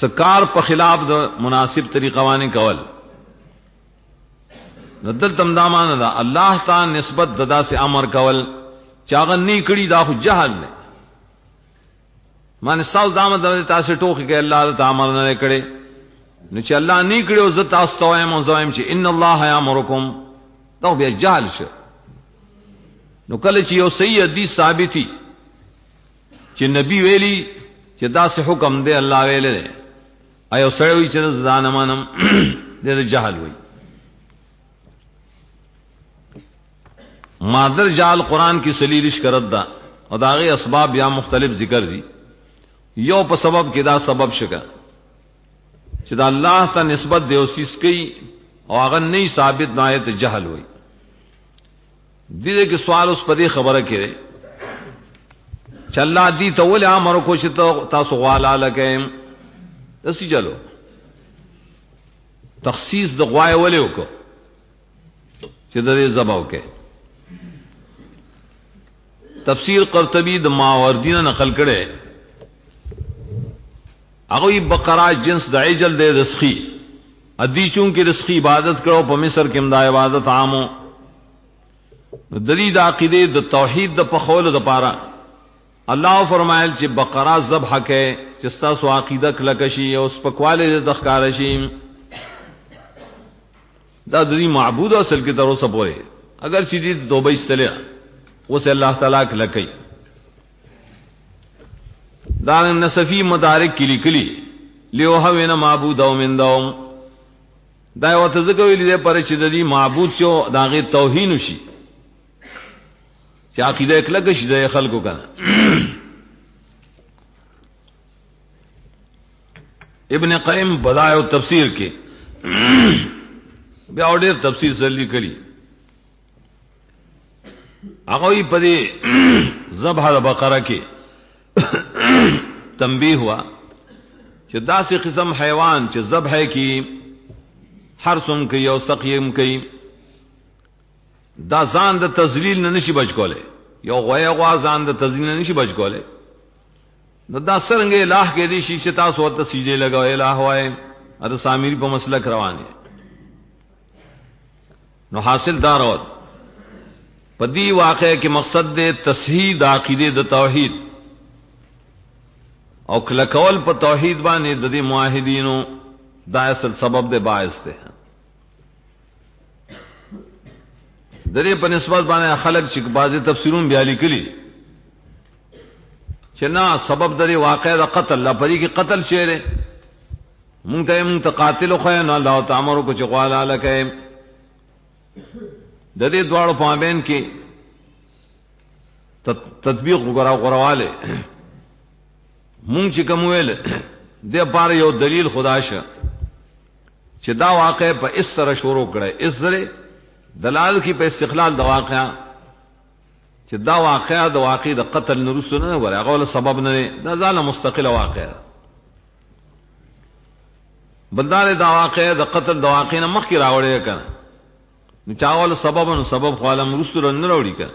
سکار په خلاف د مناسب طریقه باندې کول ندل تم دامانه دا الله تعالی نسبت ددا سے امر کول چاغه نی کړي دا خو جهل نه مان ساو دامه د تاسو ټوکی کې الله تعالی امر نه کړي نو چې الله نی کړي او زه تاسو ته وایم او زایم چې ان الله یامرکم دا بیا جهل شه نو کله چې یو صحیح حدیث ثابتي چې نبی ویلي چې دا سه حکم دی الله ویلي ایو سره وی چې ځان مانم د جهل وی مادر جال قرآن کی سلیلش کرد دا او داغی اسباب یا مختلف ذکر دی یو په سبب کې دا سبب شګه چې دا الله ته نسبت دی او سیس کوي او هغه نه ثابت نایت جهل وی دې کې سوال اوس په دې خبره کې چې الله دې ته ول امر کو چې تاسو غواله لکه اسی چلو تخصیص د غوای ولې وکړو چې د زباو کې تفسیر قرطبی د ماوردی نه نقل کړي هغه بقره جنس د عجل د رزقی ادي چون کې رزقی عبادت کړو په مصر کې امدا عبادت عامو د دې د عقیده د توحید د پخول د پاره الله فرمایل چې بقره ذبح کې چې تاسو عقیده کلکشي او سپکواله د ښکار شي دا د دې معبود اصل کې تر اوسه پورې اگر چې دې دوبه استلیا وس اللہ تعالیٰ کے لکی دان نصفی مدارک کلی کلی لیوہوین معبود او من دوم دای و تذکوی لیدے پر چددی معبود چو داغی توہین شی چا عقیدہ اکلکش دے خلقو کنا ابن قیم بدائع تفسیر کے بیا اور تفسیر سلی کلی هغه په دې ذبح د بقره کې تنبیه ہوا چې داسې قسم حیوان چې ذبح کی حرسم کوي او سقیم کوي دا ځان د تذلیل نه نشي بچ کوله یو غوا ځان د تذلیل نه نشي بچ کوله نو دا څنګه الہ کې دي شي چې تاسو ورته سجده لگاو الہ وای ار سامری په مسلک روان دي نو حاصل دار وت پدی واقعہ کے مقصد دے تصحیح عقیدے د توحید او کلکول په توحید باندې د دې موحدینو دا اصل سبب دے باعث دے درې په نسبت باندې خلق چې بعضی تفسیرون بیا لیکلي چې نه سبب درې واقعہ د قتل لا پری کې قتل شعر مونږ ته قاتل خو نه الله تعالی کو چې قال الکه د دې دواړو په مابین کې تطبیق غواړواله مونږ چې کوم ویل د پاره یو دلیل خدا شه چې دا واقع په اس طرح شروع کړي اس سره دلال کی په استقلال د واقعا چې دا واقعا د واقع د قتل نرسونه ورغه ول سبب نه دا ځاله مستقله واقعا بلدار دا واقع د قتل د واقع نه مخکې راوړی کنه نو چاول سبب خو عالم رسول نه وروړي کړه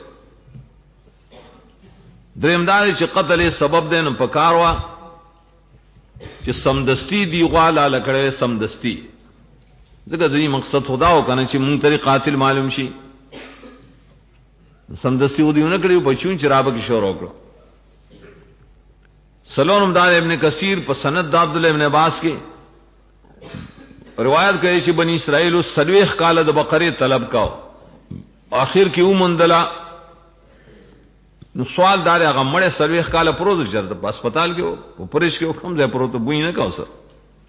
دریمدار چې قتل سبب دین په کاروا چې سمدستی دی غواله لکړې سمدستی ځکه دې مقصد خدا او کنه چې مونږ تری قاتل معلوم شي سمدستی ودیونه کړیو په چون چرابه کې شور وکړو سلون مدار ابن کثیر په سند عبد الله ابن عباس کې روایت کوي چې بنی اسرائیل سلوخ کال د بقره طلب کاو اخر کې ومندلا نو سوال دار هغه مړ سلوخ کال پروز چرته په هسپتال کې او پرېش کې کوم ځای پروت بوې نه کاو سر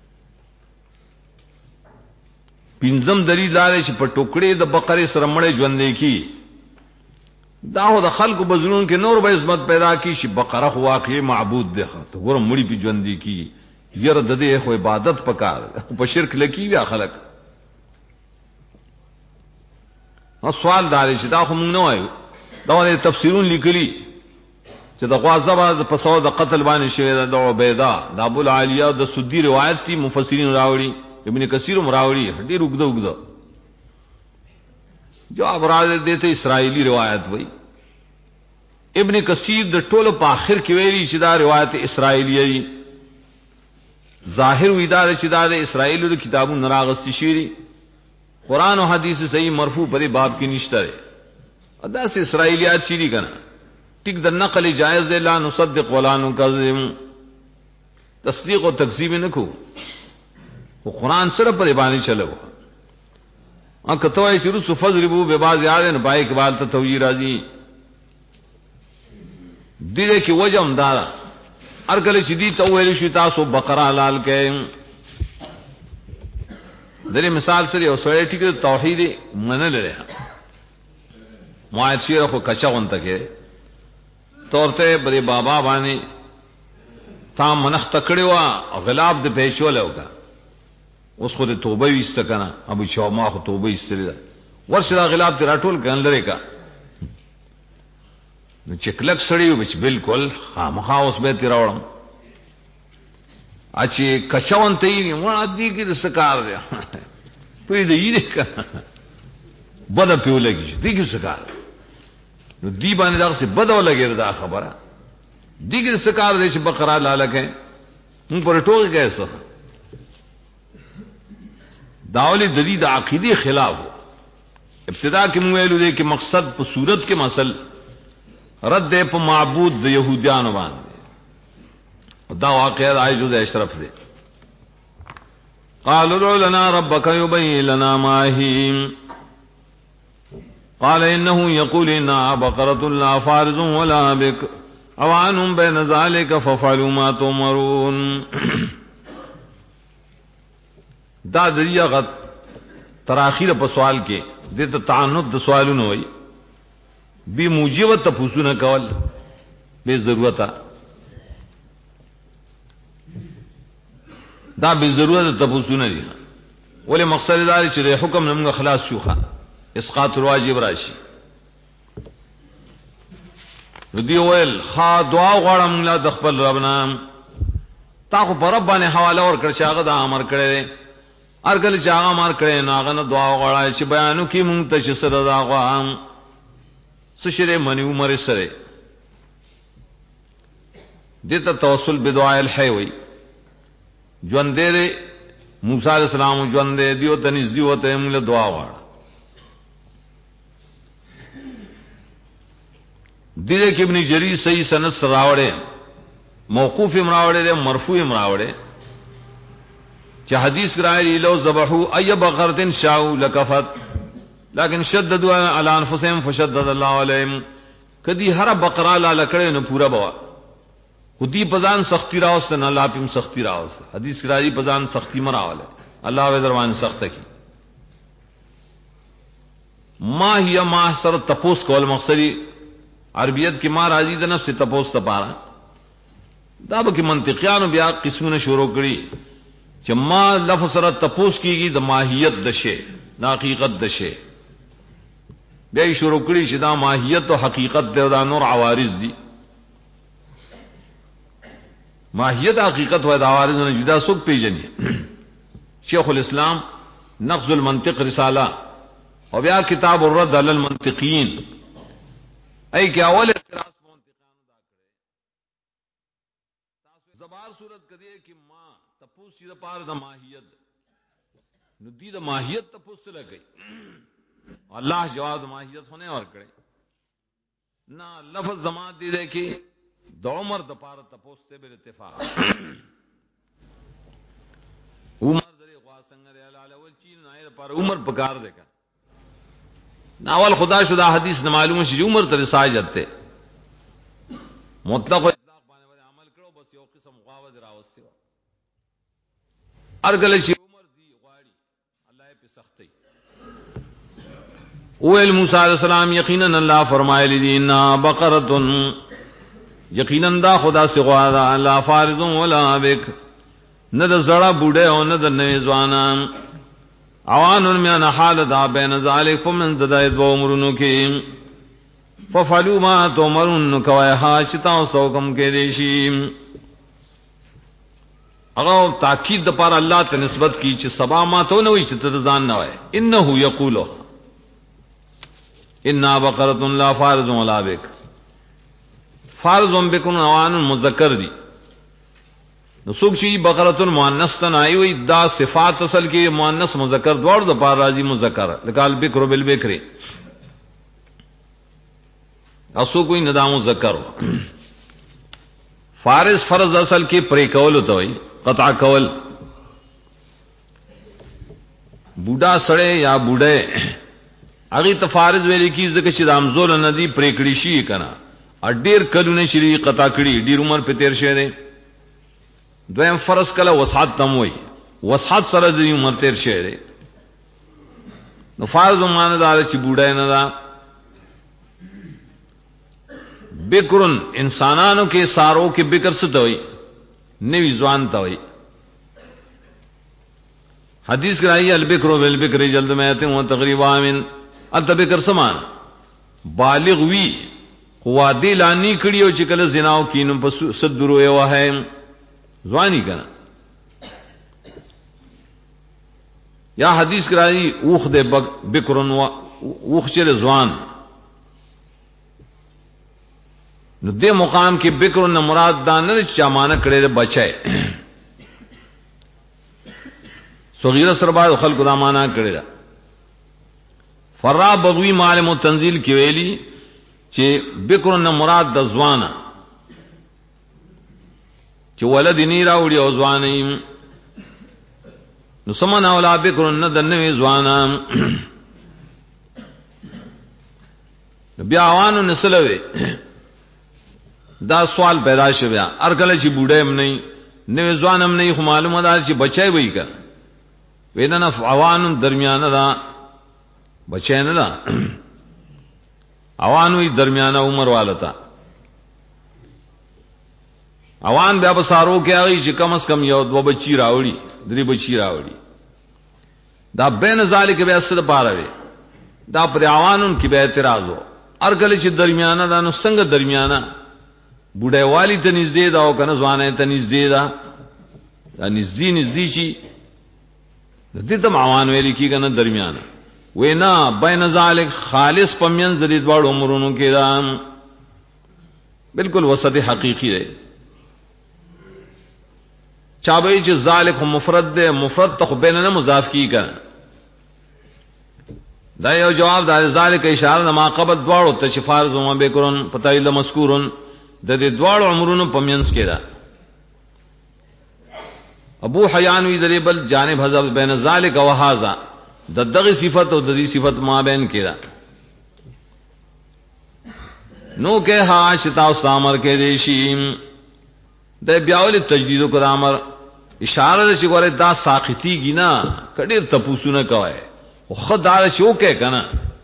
پینځم دلیل دار چې په ټوکړې د بقره سره مړ ژوندې کی دا هو د خلکو بزرون کې نور به عظمت پیدا کی چې بقره خو واقعي معبود ده ته ګور مړی په ژوندې کی یره د دې خو عبادت پکار په شرک لکی بیا خلق نو سوال دار چې دا خو مونږ نه وایو دا ولې تفسیرون لیکلي چې د غوازه په سود قتل باندې شوی د عبیدا د ابو العالیه د سدی روایت تی مفسرین راوړي ابن کثیر مراوړي ډیر وګدو جو ابراز دیتے اسرائیلی روایت وئی ابن کثیر د ټولو په اخر کې ویلي چې دا روایت اسرائیلی دی ظاهر ویدار چې دا د اسرائیل د کتابونو راغستی شيری قرآن او حدیث صحیح مرفوع پر باب کې نشته ده ادا سے اسرائیلیات شيری کنا ټیک د نقل جائز ده لا نصدق ولا نکذب تصدیق او تکذیب نه کو او قرآن سره پر باندې چلو ان کتوای چې رسو فضربو به باز یاد نه پای اقبال ته توجی راځي دې کې وجم دا ارګل چې دي ته ویل شو تاسو بقره حلال کړئ دغه مثال سره یو سړی ټیک توحید منل لري معاشره خو کچاون تکه تورته بری بابا باندې تا منخ تکړیوا غلاب د پېښول وکا اوس خو د توبه وست کنه ابو شوما خو توبه استری ورشه غلاب د راټول کین لري کا نو چکلک سړی وچ بالکل خامخا اوس به تیراوړم اچي کچاون ته یې مړه دي کې د سکار دی په دې یې کا بد په لګي دي کې سکار نو دی باندې دا څه بدو لګي دا خبره دي کې سکار دې چې بقره لالکه مون پر ټوګه کیسه داولی د دې د عقیده خلاف ابتدا کې مو ویلو دې کې مقصد په صورت کې مسل رد په معبود د يهوديانو باندې دا واقعا عائشہ د اشرف دې قالوا لنا ربك يبين لنا ما هي قال انه يقول انها بقرة لا فارض ولا بك اوان بين ذلك ففعلوا ما تؤمرون دا دریه غت تراخیر په سوال کې د تعنت د سوالونو وي بی موجب تفوسونه کول به ضرورت دا به ضرورت تفوسونه دي ولې مقصد دا چې د حکم نمغه خلاص شوخه اسقاط الواجب راشي ودی ویل خا دعا غواړم لا د خپل رب نام تا خو پر رب باندې حواله ور کړ چې هغه دا امر کړی ارګل چې هغه امر کړی نو هغه دعا غواړي چې بیانو کې مونږ ته چې سره دا غواړم سشره منی عمر سره دته توسل بدعاء الحي وي ژوند دې موسی عليه السلام ژوند دې دیو تنځ دیو ته موږ دعا غواړو دې کې ابن جرير صحیح سند راوړې موقوف امراوړې مرفوع امراوړې چې حدیث راځي لو ذبحوا اي بقره شاء لكفت لیکن شددوا على انفسهم فشدد الله عليهم کدی هر بقره لا لکړې نو پورا بوا خودی پزان سختی راوست نه الله پم سختی راوست حدیث راځي پزان سختی مراواله الله و دروان سخت کی ما هي ما سر تپوس کول مقصدی عربیت کې ما راځي د نفس تپوس تپارا دا به کې منطقيانو بیا قسمونه شروع کړي چې ما لفظ سره تپوس کیږي د ماهیت د شی د حقیقت د شی بیا شروع کړي چې دا ماهیت او حقیقت د نور عوارض دي ماهیت حقیقت و د عوارض نه جدا څوک پیژني شیخ الاسلام نقض المنطق رساله او بیا کتاب الرد علی المنطقین ای کہ اول اعتراض منطقانو دا کړي تاسو زبار صورت کړي کہ ما تپوس د پار د ماهیت نو دې د ماهیت تپوس لګي الله جواب ماهیت ہونے اور کړي نا لفظ زمان دې ده کې د عمر د پار تپوس ته بل اتفاق عمر درې غوا څنګه لاله ول چین نه پر عمر پکار ده کا ناول خدا شدہ حدیث نہ معلوم ہے عمر تر ساجت تے مطلق و اطلاق باندې عمل کړو بس یو قسم غواوه راوستي ارګل شي عمر دی غواړي الله په سختي او موسی علیہ السلام یقینا اللہ فرمایلی دی ان بقرۃ یقینا دا خدا سے غوا لا فارض ولا بک نہ د زړه بوډه او نہ د نوې ځوانان عوان من حال دا بین ذالک فمن ددایت و عمرونو کی ففعلوا ما تؤمرون کوي حاشتا او سوکم کې دیشی هغه تاکید د پر الله ته نسبت کی چې سبا ما ته نه وي چې ته ځان نه وای انه یقول ان بقره لا فارض ولا بک فارض بکن عوان مذکر دی نو څوک چې بقره المؤنث تنای وي دا صفات اصل کې مؤنث مذکر دوړ د پار راځي مذکر لکال بکر بالبکر اسو کوئی ندا مذکر فارض فرض اصل کې پرې کول ہوتا وي قطع کول بوډا سړی یا بوډه هغه تفارض ویل کی ځکه چې د امزول ندی پریکړی شي کنه اډیر کلونه شری قطع کړي ډیر عمر په تیر شه ده دویم فرض کله وسعت تم وای وسعت سره د عمر تیر شه ده نو فرض معنی دار چې بوډا نه دا بکرن انسانانو کې سارو کې بکر څه دوی نوی ځوان توي حدیث کرائی البکر بالبکر جلد میت و تقریبا من البکر سمان بالغ وی قوادی لانی کړي او چې کله زناو کینو په صدرو یو ہے ځواني کنه یا حدیث کرائی اوخ دے بکرن و اوخ چر ځوان نو دې مقام کې بکرن مراد دان نه چامانه کړي بچای صغیرہ سربا خلق دا معنا کړی دا فرا بغوی معلم تنزیل کې ویلي چې بکر نه مراد د ځوانه چې ولد نه راوړي او ځوانې نو سمنا ولا بکر نه د نوې ځوانه بیا وانو نسلوي دا سوال پیدا شو بیا ارکل چې بوډه هم نه نوې ځوان هم نه خو معلومه ده چې بچای وای کا ویدنا عوان درمیانه دا بچه نه دا عوانوی درمیانه عمر والتا عوان بیا بسارو کې هغه چې کم از کم یو دو بچی راوړي درې بچی راوړي دا بین ذالک به اصل پاره وي دا پر عوانون کې به اعتراض وو ارګل چې درمیانه دا نو څنګه درمیانه بوډای والی ته نږدې دا او کنه ځوانه ته نږدې دا نږدې شي دې ته عوان ویل کی کنه درمیانه وینا بین ذالک خالص پمین زدید واړو عمرونو کې دا بالکل وسط حقیقی دی چابئی چې ذالک مفرد ده مفرد ته بین نه مضاف کی کنه دا یو جواب دا ذالک اشاره ما قبل دواړو ته شفارز او بکرن پتایل مذکورن د دې دواړو عمرونو پمینس کې دا ابو حیان وی دریبل جانب حذف بین ذالک و هذا د دغه صفت او د دې صفت مابین کې دا نو کې ها شتا او سامر کې دیشیم د بیاول تجدید او کرامر اشاره چې ګوره دا ساقتی گینا کډیر تپوسونه کوي خو خدای شو کې کنه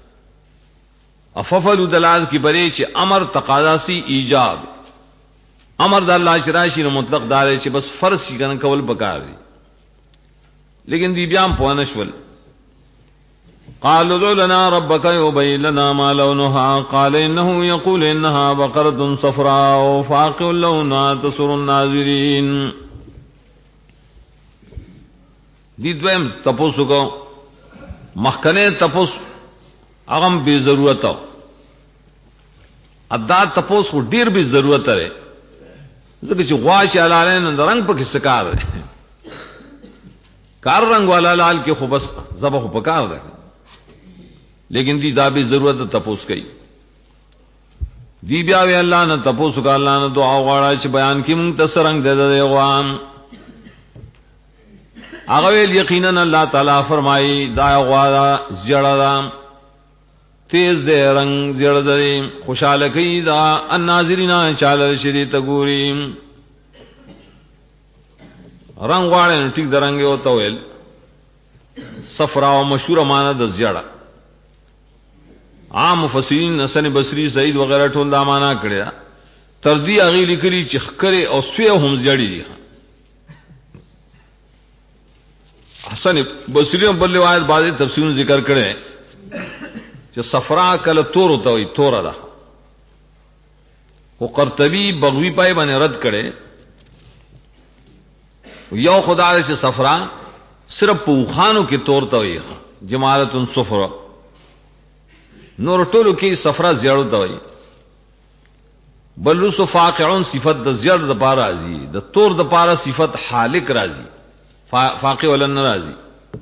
اففل دلال کی بری چې امر تقاضاسی ایجاب امر د الله شراشی نو مطلق دار چې بس فرض شي کنه کول بکار دي لیکن دی بیا په نشول قالوا لنا ربك يبين لنا ما لونها قال انه يقول انها بقره صفراء فاقع لونها تسر الناظرين دی دویم تپوسو کو مخکنه تپوس اغم بے ضرورت ادا تپوس کو ډیر به ضرورت لري ځکه چې غواش علالین د رنگ په کې سکار کار رنگ والا لال کې خو بس ذبح په کار ده لیکن دی دا به ضرورت تپوس کوي دی بیا وی الله نه تپوس کا الله نه دعا غواړي چې بیان کې مونږ ته سرنګ ده غوام هغه ویل یقینا الله تعالی فرمایي دا غوا زړه تیز دے رنگ زیڑ دے خوشحال کی دا الناظرین چال شری تگوری رنگ واڑے ٹھیک دا رنگ ہوتا ویل صفرا و مشہور مانا د زیڑا عام مفسرین حسن بصری سعید وغیرہ ټول دا معنا کړی تردی اغي لیکلی چې خکره او سوی هم زیړی دي حسن بصری بل روایت بعضی تفسیر ذکر کړي چې صفرا کله تور ہوتا وي تور را او قرطبی بغوی پای باندې رد کړي یو خدای چې صفرا صرف په خانو کې تور تا وي جمالت صفرا، نور ټولو کې صفرا زیړو تا وي. بل رسو فاقعون صفت د زیر د پار راځي، د تور د پار صفت حالق راځي، فاقع ولن راځي.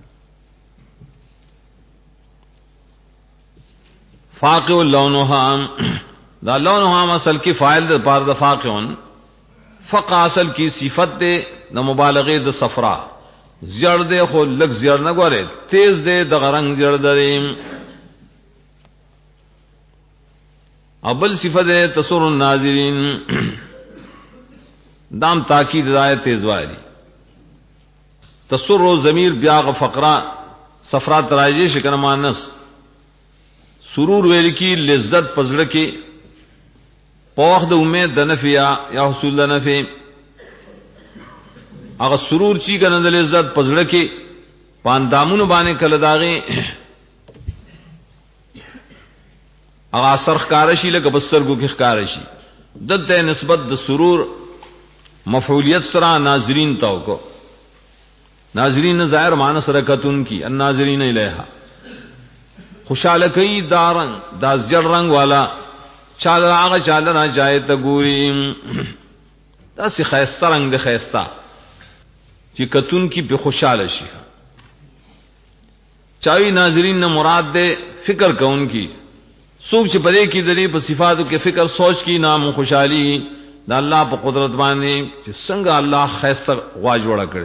فاقع لونها دا لونها اصل کی فاعل د پار د فاقعون، فقع اصل کی صفت دے د مبالغه د صفرا، زیر دے خو لک زیر نہ گورے، تیز دے د غرنگ زیر دریم. ابل صفت ہے تسر الناظرین، دام تاکید رائے تیزواری. تسر و ضمیر بیاغ فقرا صفرا تراجی شکن مانس، سرور ویل کی لذت پزڑ کے پوخ د امید د نفیا یا حصول د نفع، اگر سرور چی کنه د لذت پزړ کې پاندامونو باندې کله داغه اگر اثر ښکارشي لکه بسترګو کې ښکارشي، دته نسبت د سرور مفعولیت سره ناظرین ته کو، ناظرین ظاهر معنی سره کتون کی الناظرین الیها، خوشاله کوي دارنګ دا زړ رنگ والا چاله هغه چاله نه جای ته ګوري، دا سی خیسته رنگ د خیسته چې کتون کی په خوشاله شي. چاوی ناظرین نه مراد دے فکر کون کی، سوچ چې پدې کې دلی په صفاتو کې فکر سوچ کی نام خوشحالی دا الله په قدرت باندې چې څنګه الله خیسته غوا جوړه کړی.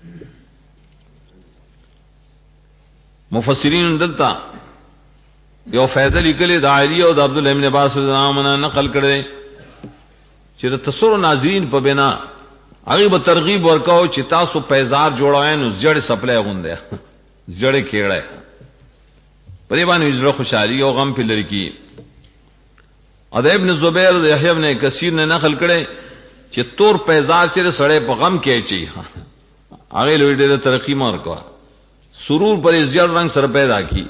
مفسرین دلته یو فائدہ لیکلی د علی او د عبد الله ابن عباس رضی الله عنهما نقل کړي چې د تصور ناظرین په بنا هغه به ترغیب ورکاو چې تاسو پیزار جوړوئ نو جړ سپلای غونډه جړ کېړه پرې باندې زړه خوشحالي او غم په لری کی. اد ابن زبیر د یحیی ابن کثیر نے نقل کړي چې تور پیزار چې سړې په غم کې چي هغه لوی ډېر ترقی مار کو سرور پر زیړ رنگ سره پیدا کی.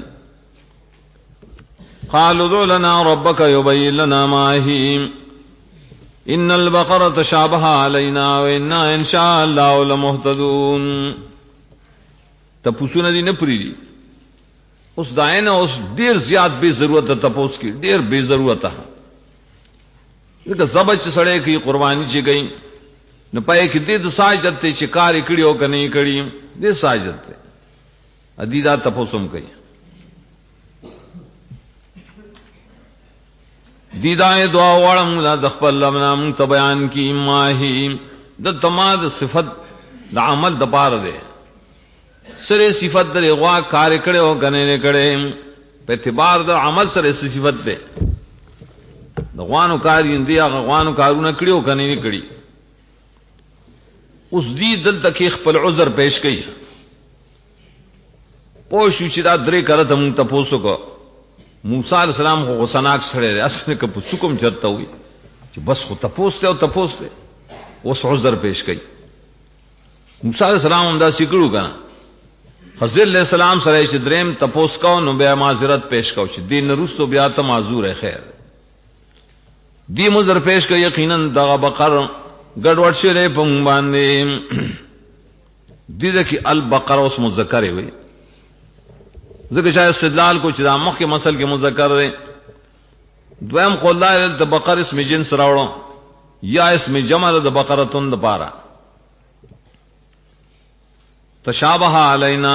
قالوا ادع لنا ربك يبين لنا ما هي ان البقره تشابه علينا وانا ان شاء الله لمهتدون. تپوسونه دي نه پریدي اوس داینه اوس ډیر زیات به ضرورت ته تپوس کی ډیر به ضرورت ده. دغه سبا چې سړی کی قربانی چې گئی نه پای کې دې د ساجت ته شکار کړیو کني کړی دې ساجت ته ادیدا تپوسم کوي. دیدائے دعا وړم لا د خپل لمنام ته بیان کی ماہی د تماد صفت د عمل د پار ده سره صفت د غوا کار کړي او غنه نه کړي په اعتبار د عمل سره صفت ده د غوانو کار یې دی هغه غوانو کارونه کړي او غنه نه کړي. اوس دې دلته کې خپل عذر پیش کړي پوښ چې دا درې کړه ته مونږ ته پوسو کو. موسی علیہ السلام خو غسناک سره اصل کې په سکم چرته وي چې بس خو تپوسته او تپوسته اوس عذر پیش کړي. موسی علیہ السلام هم دا سکړو کنه خضر علیہ السلام سره چې دریم تپوس کو نو بیا معذرت پیش کو چې دین رستو بیا ته معذور ہے خیر دی مزر پیش کړي. یقینا دغه بقر ګډوډ شری په باندې دې کې البقره اوس مذکر وي ذکر شاید استدلال کو چې د مخ کې مسل کې مذکر دی. دویم قول دا د بقر اسم جنس راوړو یا اسم جمع د بقرتون د پاره تشابه علینا.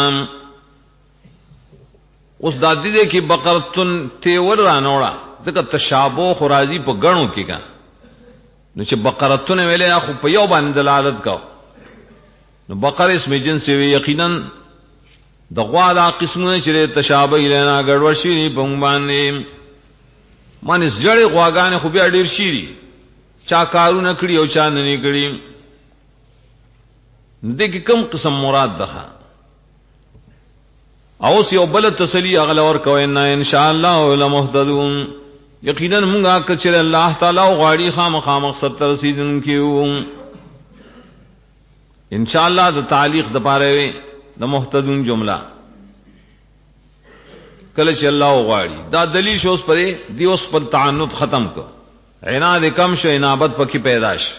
اوس د دې کې بقرتون ته ور رانوړه ځکه تشابه خرازی په غنو کې کا نو چې بقرتون ویلې خو په یو باندې دلالت کا نو بقر اسم جنس وی یقینا د غوا دا قسمونه چې تشابه لینا ګډوډ شي په باندې مانه زړې غواګانې خو بیا ډیر شي چا کارونه کړی او چا نه کړی دغه کوم قسم مراد ده. او یو بل تسلی اغل اور کوي نه ان شاء الله لمهتدون یقینا موږ کچره الله تعالی غواړي خامخا مقصد تر رسیدونکو ان شاء الله د تعلیق د پاره د محتدون جمله کله چې الله غواړي دا دلیل شوس پرې دی اوس پر تعنت ختم کو عناد کم شو انابت پکې پیدا شي.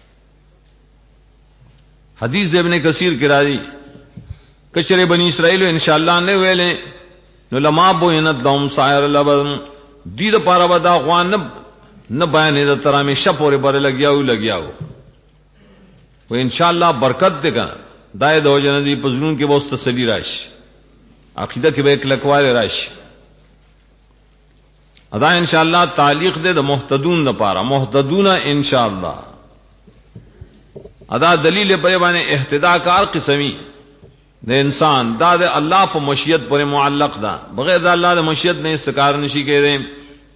حدیث ابن کثیر کې راځي کچره بنی اسرائیل ان شاء الله نه ویلې نو لما بو انت لهم سائر لبن دې د پاره ودا غوان न बयान द तरह में शप और बरे लगियाओ वो इंशाअल्लाह बरकत देगा दाए दो जनदी पजलून के बहुत तसली राश अकीदा के एक लकवाले राश अदा इंशाअल्लाह तालीक दे द मुहतदून न पारा मुहतदून इंशाअल्लाह अदा दलील बयान इहतिदाकार किस्मी दे इंसान दा दे अल्लाह पर मशीयत पर मुअल्लक दा बगैर अल्लाह दे मशीयत ने इस्तकार नशी कह रहे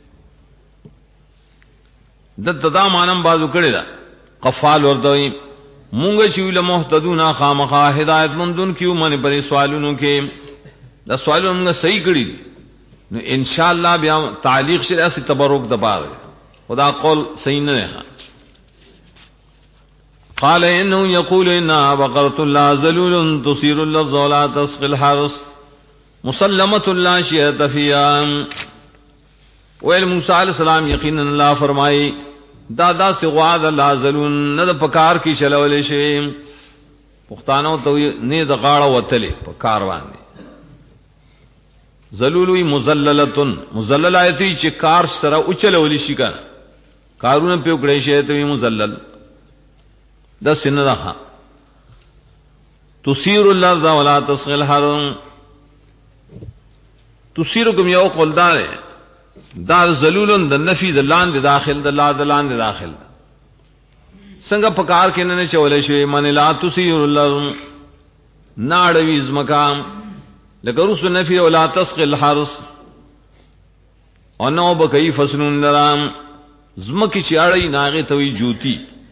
ददा मानम बाजू कड़े दा कफाल वर्दई मूंग चिल मुहतदूना खामखा हिदायत मंदुन क्यों मन पर सवालों के दा सवालों मूंग सही कड़ी इंशाअल्लाह ब्या तालीक से ऐसी तबरुक दबार खुदा कौल सही न है قال انه يقول انها بقره لا ذلول تثير اللظ ولا تسقي الحرث مسلمه لا شية فيها ویل موسی علیہ السلام یقینا اللہ فرمائی دادا سے غواد لا ذلول ند پکار کی چلولے شی پختانو تو نے د غاړه وتلې پکار باندې ذلول مذللتن مذللایتی چې کار سره او چلولې شي کا کارونه په وکړې شی ته مذلل د سن راخه تثير الارض ولا تسقي الحرث تثيركم یو قلدار دار ذلولن د نفی د لاند داخل د لا د لاند داخل څنګه پکار کې نه چولې شي من لا تثير الارض ناړوي زمکام لکه رسل نفی ولا تسقي الحرث انو بکئی فصلون درام زمکی چاړی ناغه توي جوتی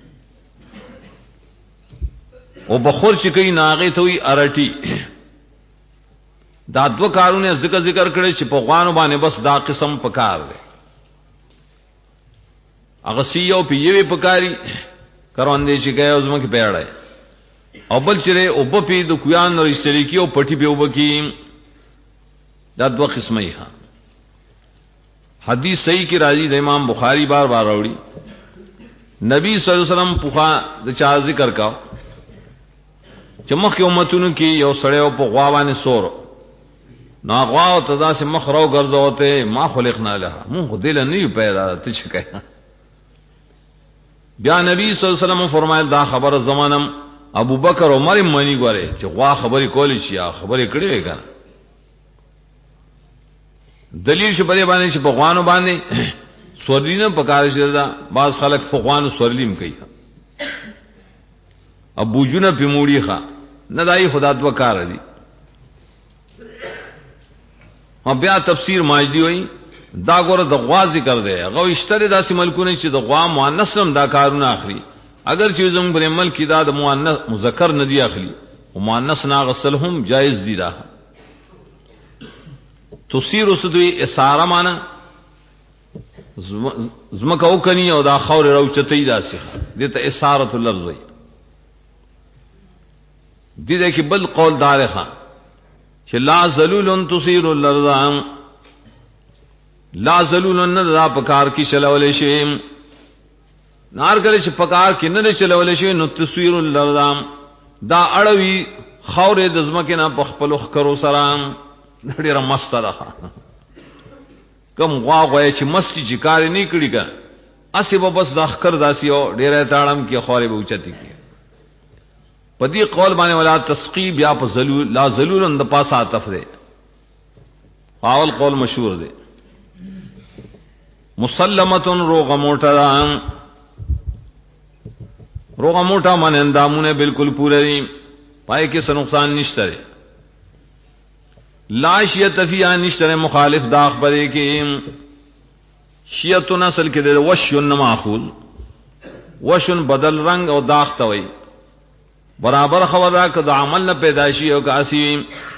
او بخور چکئی ناغه توي ارټي دا دو کارونه ذکر کړي چې په غوانو باندې بس دا قسم پکار دی هغه سیو پیوي پکاري کروندې چې گئے اوسمه کې پیړای او بل چره او په پی د کویان نو استریکی او پټي په وبکی دا دو قسمه ها حدیث صحیح کی راضی د امام بخاری بار بار راوړي نبی صلی الله علیه وسلم پوخا د چا ذکر کا چې مخکې امتونو کې یو سړیو په غوا باندې سور ناغوا او تدا سے مخ رو ګرځوته ما خلقنا لها مونږ دل نه پیدا ته چې کای بیا نبی صلی الله علیه وسلم فرمایل دا خبر زمانم ابو بکر عمر منی غره چې غوا خبرې کولې شي خبرې کړې وې کنه دلیل شو په باندې چې په غوانو باندې سورلینه پکار شي دا بعض خلک په غوانو سورلیم کوي ابو جنہ په موړي ښا نه دای خدا دوا کار دي ما بیا تفسیر ماجدی وای دا ګوره د غوا ذکر دی هغه اشتری داسې ملکونه چې د غوا مؤنث هم دا کارونه اخلي اگر چې زموږ پر عمل کې دا د مؤنث مذکر نه دی اخلي او مؤنث نا غسل هم جائز دی دا تفسیر اسدوی اساره معنا زمکه او کني او دا خور روچتې داسې دته اساره اللفظ وای دې کې بل قول دار خان چې لا ذلول تصير الارض لا ذلول نذا پکار کی چلولې شي نار کله چې پکار کې نه چلولې شي نو تصویر الارض دا اړوي خورې د زمکه نه پخپل خرو سره ډېر مست ده کوم غواغه چې مستی چې کار نه کړی کا اسی به بس د اخر داسي او ډېر تاړم کې خورې به اوچتی کی پدی قول باندې ولا تسقی بیا په ذلول لا ذلول د پاسه عطف ده اول قول مشهور ده مسلمه روغ موټا من اندامونه بالکل پورے دي پای کې څه نقصان نشته لا شیت فی نشته مخالف داغ پرې کې شیت نسل کې ده وشن ماخوذ وشن بدل رنگ او داغ توي برابر خبره که د عمل نه پیدایشي او کاسی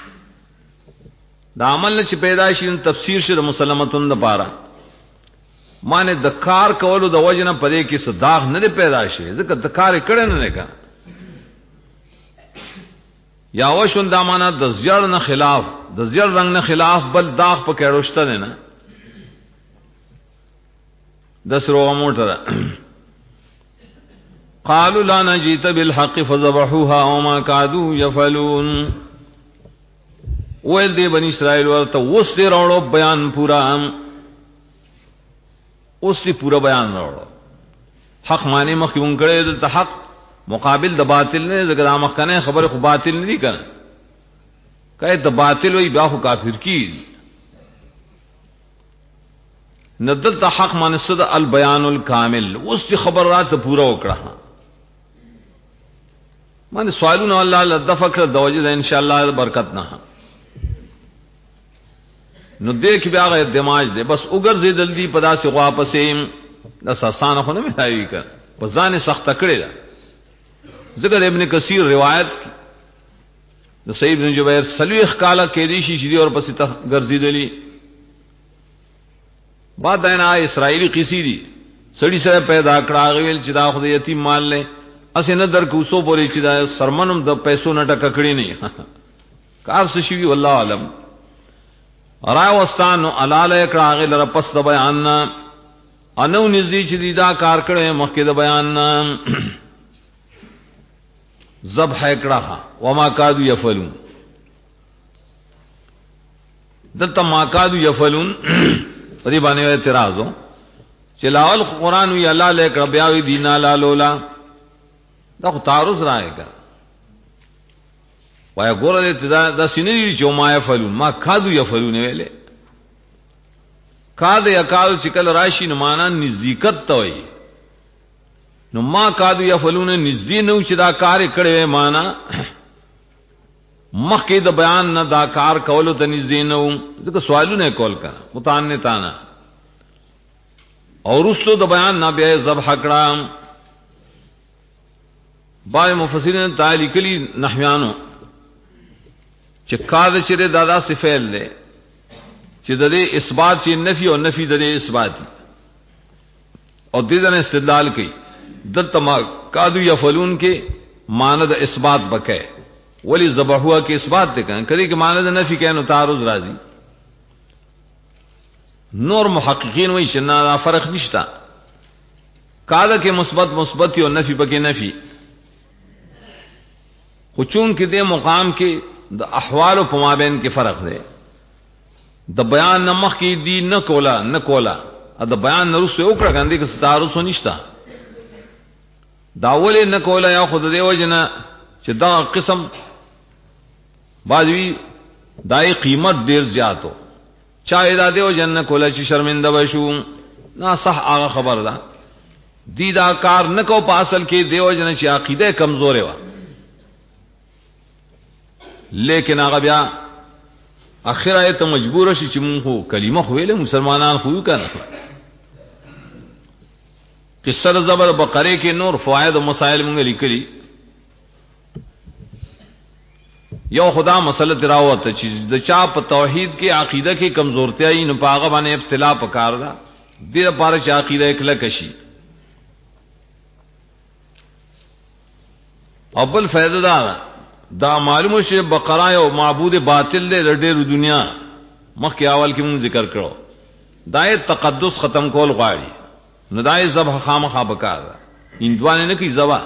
د عمل نه چې پیدایشي تفسیر شه د مسلمتون د پاره معنی د کار کولو د وجنه پدې کې صداغ نه پیدایشي ځکه د کار کړه نه کا یا وشون د معنا د زړ نه خلاف د زړ رنگ نه خلاف بل داغ په کېړوشته نه د سرو موټره قالوا لا نجيت بالحق فذبحوها وما كادوا يفعلون ویل دی بنی اسرائیل ورته وس دی راړو بیان پورا اوس تی پورا بیان راوړو حق معنی مخ کې مونږ کړه دلته حق مقابل د باطل نه ذکر امه کنه خبره خو باطل نه دي کنه کای ته باطل وي بیا خو کافر کی ندلته حق معنی صد البیان الکامل اوس تی خبرات پورا وکړه معنی سوالونه الله لدفکر دوجه ان شاء الله برکت نه نو دیکھ بیا غیر دماغ دے بس اگر زی دلدی پدا سے واپسیم دس آسان خو نه ملایوي کړ په ځان سخت کړی دا ذکر ابن کثیر روایت د سعید بن جبیر سلوخ کالا کې دی شي اور پسې ته ګرځیدلی بعد نه اسرائیلی قصې دي سړی سره پیدا کړه غویل چې دا خو د یتیم مال نه اسه نه در کوسو پورې چې دا سرمنم د پیسو نه ټک کړی نه کار څه شي والله علم رای وستانو علاله کراغه لره پس د بیان انو نزدې چې دا کار کړي مخکې د بیان ذبح کړه وما کادو یفلون دلته ما کادو یفلون دې باندې اعتراض چې لاول قرآن وی الله له کړه بیا وی دین لا لولا دا خو تعارض راځي وای ګوره دې دا سینې چې ما یفلون ما کادو یفلون ویلې کاد یکاو چکل راشی نو معنا نزدېکت ته وي نو ما کادو یفلون نزدې نو چې دا کار کړي معنا مخکې د بیان نه دا کار کولو ته نزدې نو ځکه سوالونه کول کړه متعنتانا اور رسو د بیان نه بیا ذبح کړه بای مفسرین تعالی کلی نحویانو چې کاد چې دادا صفیل له چې د دې اثبات چې نفي او نفي د دې اثبات او دې ځنه استدلال کوي دلته ما کادو یفلون کې معنی د اثبات بکې ولی ذبحوا کې اثبات ده کړي کله کې معنی د نفي کینو تعارض راځي نور محققین وایي چې نه فرق نشته کاده کې مثبت او نفي بکې نفي خو چون کې د مقام کې د احوال په مابین کې فرق دی د بیان نمخ کې دی نه کولا د بیان نرسه وکړه غندې کې تعارض نشته داول نه کولا یا خود دی وجنه چې دا قسم باجوی دای قیمت ډیر زیاتو چا دا دی وجنه کولا چې شرمنده بشو نه صح هغه خبر ده دی دا کار نه کو په اصل کې دی وجنه چې عقیده کمزورې و لیکن هغه بیا اخر آیت مجبور شي چې مونږ کلمه خو ویله مسلمانان خو کنه قصه زبر بقره کې نور فواید او مسائل مونږ لیکلي یو خدا مسله دراوته چې د چا په توحید کې عقیده کې کمزورتیا یې نه پاغه باندې ابتلا پکار دا دې لپاره چې عقیده کله کشي اول فائدہ دا معلومه شی بقره او معبود باطل دې د ډېر دنیا مخکې اول کې مونږ ذکر کړو دای تقدس ختم کول غواړي نو دای ذبح خامخا بکار اندوانه نه کی ذبح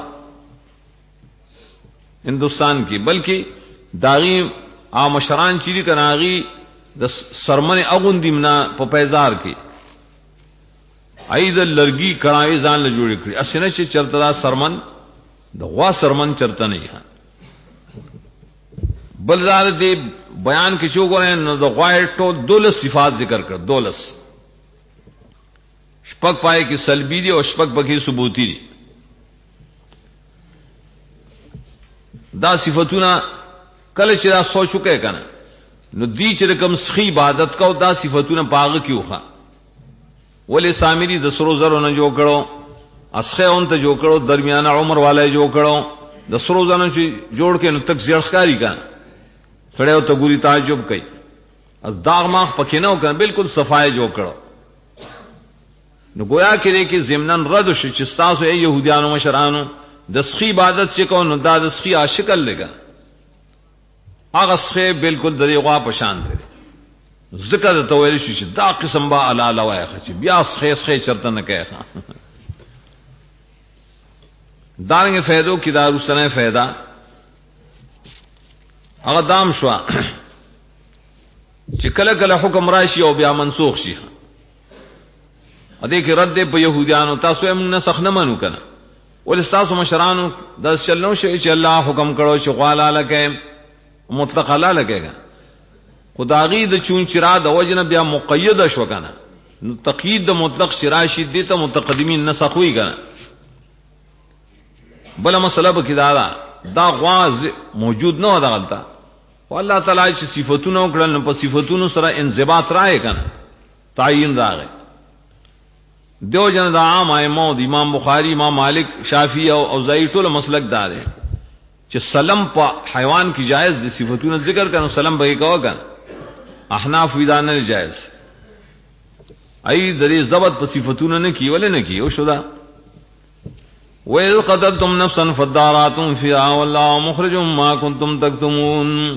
هندستان کې بلکې داغي عام مشران چې کناغي د سرمن اغوندیمنا په پیزار کې اېد لرګي کړهوي ځان له جوړ کړی اسنه چې چرته دا سرمن د غوا سرمن چرته نه ها بل زار دې بیان کې شو غوړې نو د غوا ټول 12 صفات ذکر کړ 12 شپږ پای کې سلبي دي او شپږ پکې ثبوتی دي دا صفاتونه کله چې دا سوچ وکړه کنه نو دی چې کوم سخی عبادت کو دا صفاتونه پاغه کیوخه ولې سامری د سرو زرو نه جوړ کړو اسخه اون ته جوړ کړو درمیانه عمر والے جوړ کړو د سرو زرو چې جوړ کې نو تک زیړخکاری کا سړیو ته ګوري تعجب کوي از داغ ماغ پکې نه وکړ بالکل صفای جوړ کړو نو گویا کې ضمنن رد شي چې تاسو ای يهودانو مشرانو د سخی عبادت چې کو نو دا د سخی عاشقل لګا هغه سخی بالکل د غوا په شان دی ذکر ته ویل شي چې دا قسم با الا لوایخ چې بیا سخی چرته نه کوي دانګ فائدو کې دا رسنه فائدہ هغه دام شو چې کله کله حکم راشي او بیا منسوخ شي ادې کې رد په يهودانو تاسو هم نسخ نه منو کنه ول تاسو مشرانو د چلنو شي چې الله حکم کړو چې غوالا لکه مطلق الله لګیږي خداغي د چون چرا د وجنه بیا مقید شو کنه نو تقیید د مطلق شراشی دي ته متقدمین نسخ وی کنه بل مسله به کیدا دا غواز موجود نه ودا غلطه والله تعالی چې صفاتونه کړل په صفاتونو سره انضباط راځي کنه تعین راغی دیو جن دا عام ائمه د امام بخاری امام مالک شافعی او اوزاعی ټول مسلک دار چې سلام په حیوان کی جائز دي صفاتونه ذکر کړي سلام به کوو کنه احناف ویدان نه جائز ای درې ضبط په صفاتونه نه کیول نه کیو شو دا وَإِذْ قَتَلْتُمْ نَفْسًا فَادَّارَأْتُمْ فِيهَا وَاللَّهُ مُخْرِجٌ مَا كُنتُمْ تَكْتُمُونَ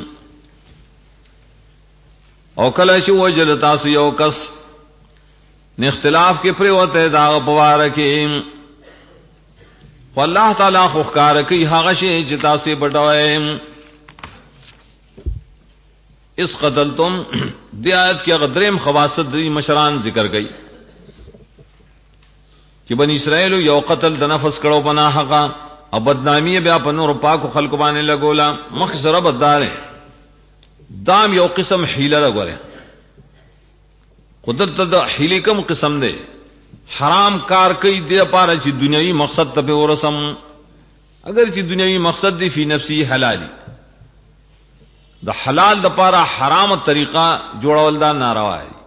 او کله چې وجل تاسو یو کس نه اختلاف کې پر وته دا مبارکې والله تعالی خو ښکار کوي هغه شی چې تاسو پټوي اس قتلتم دی آیت کې غدریم خواص د مشران ذکر کړي چې بنی اسرائیل یو قتل د نفس کړو بنا حقا او بدنامی بیا په نور پاک خلق باندې لګولا مخسره بدار دام یو قسم حیله لګوره قدرت د حیله کوم قسم دی حرام کار کوي د لپاره چې دنیوي مقصد ته ورسم اگر چې دنیوي مقصد دی فی نفسی حلالي د حلال د لپاره حرام طریقہ جوړول دا ناروا دی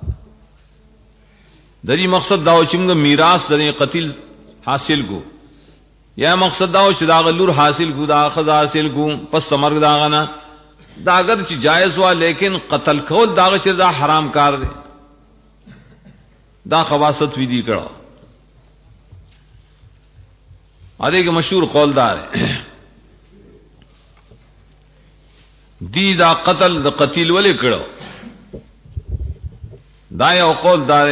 دغه مقصد دا چې موږ میراث د قتل حاصل کو یا مقصد دا چې دا غلور حاصل کو دا اخذ حاصل کو پس مرګ دا غنا دا اگر چې جائز وا لیکن قتل کول دا غشر دا حرام کار دی دا خواصت وی دی کړه ا دې کې مشهور قول دار دی دا قتل د قتیل ولې کړه دا یو قول دار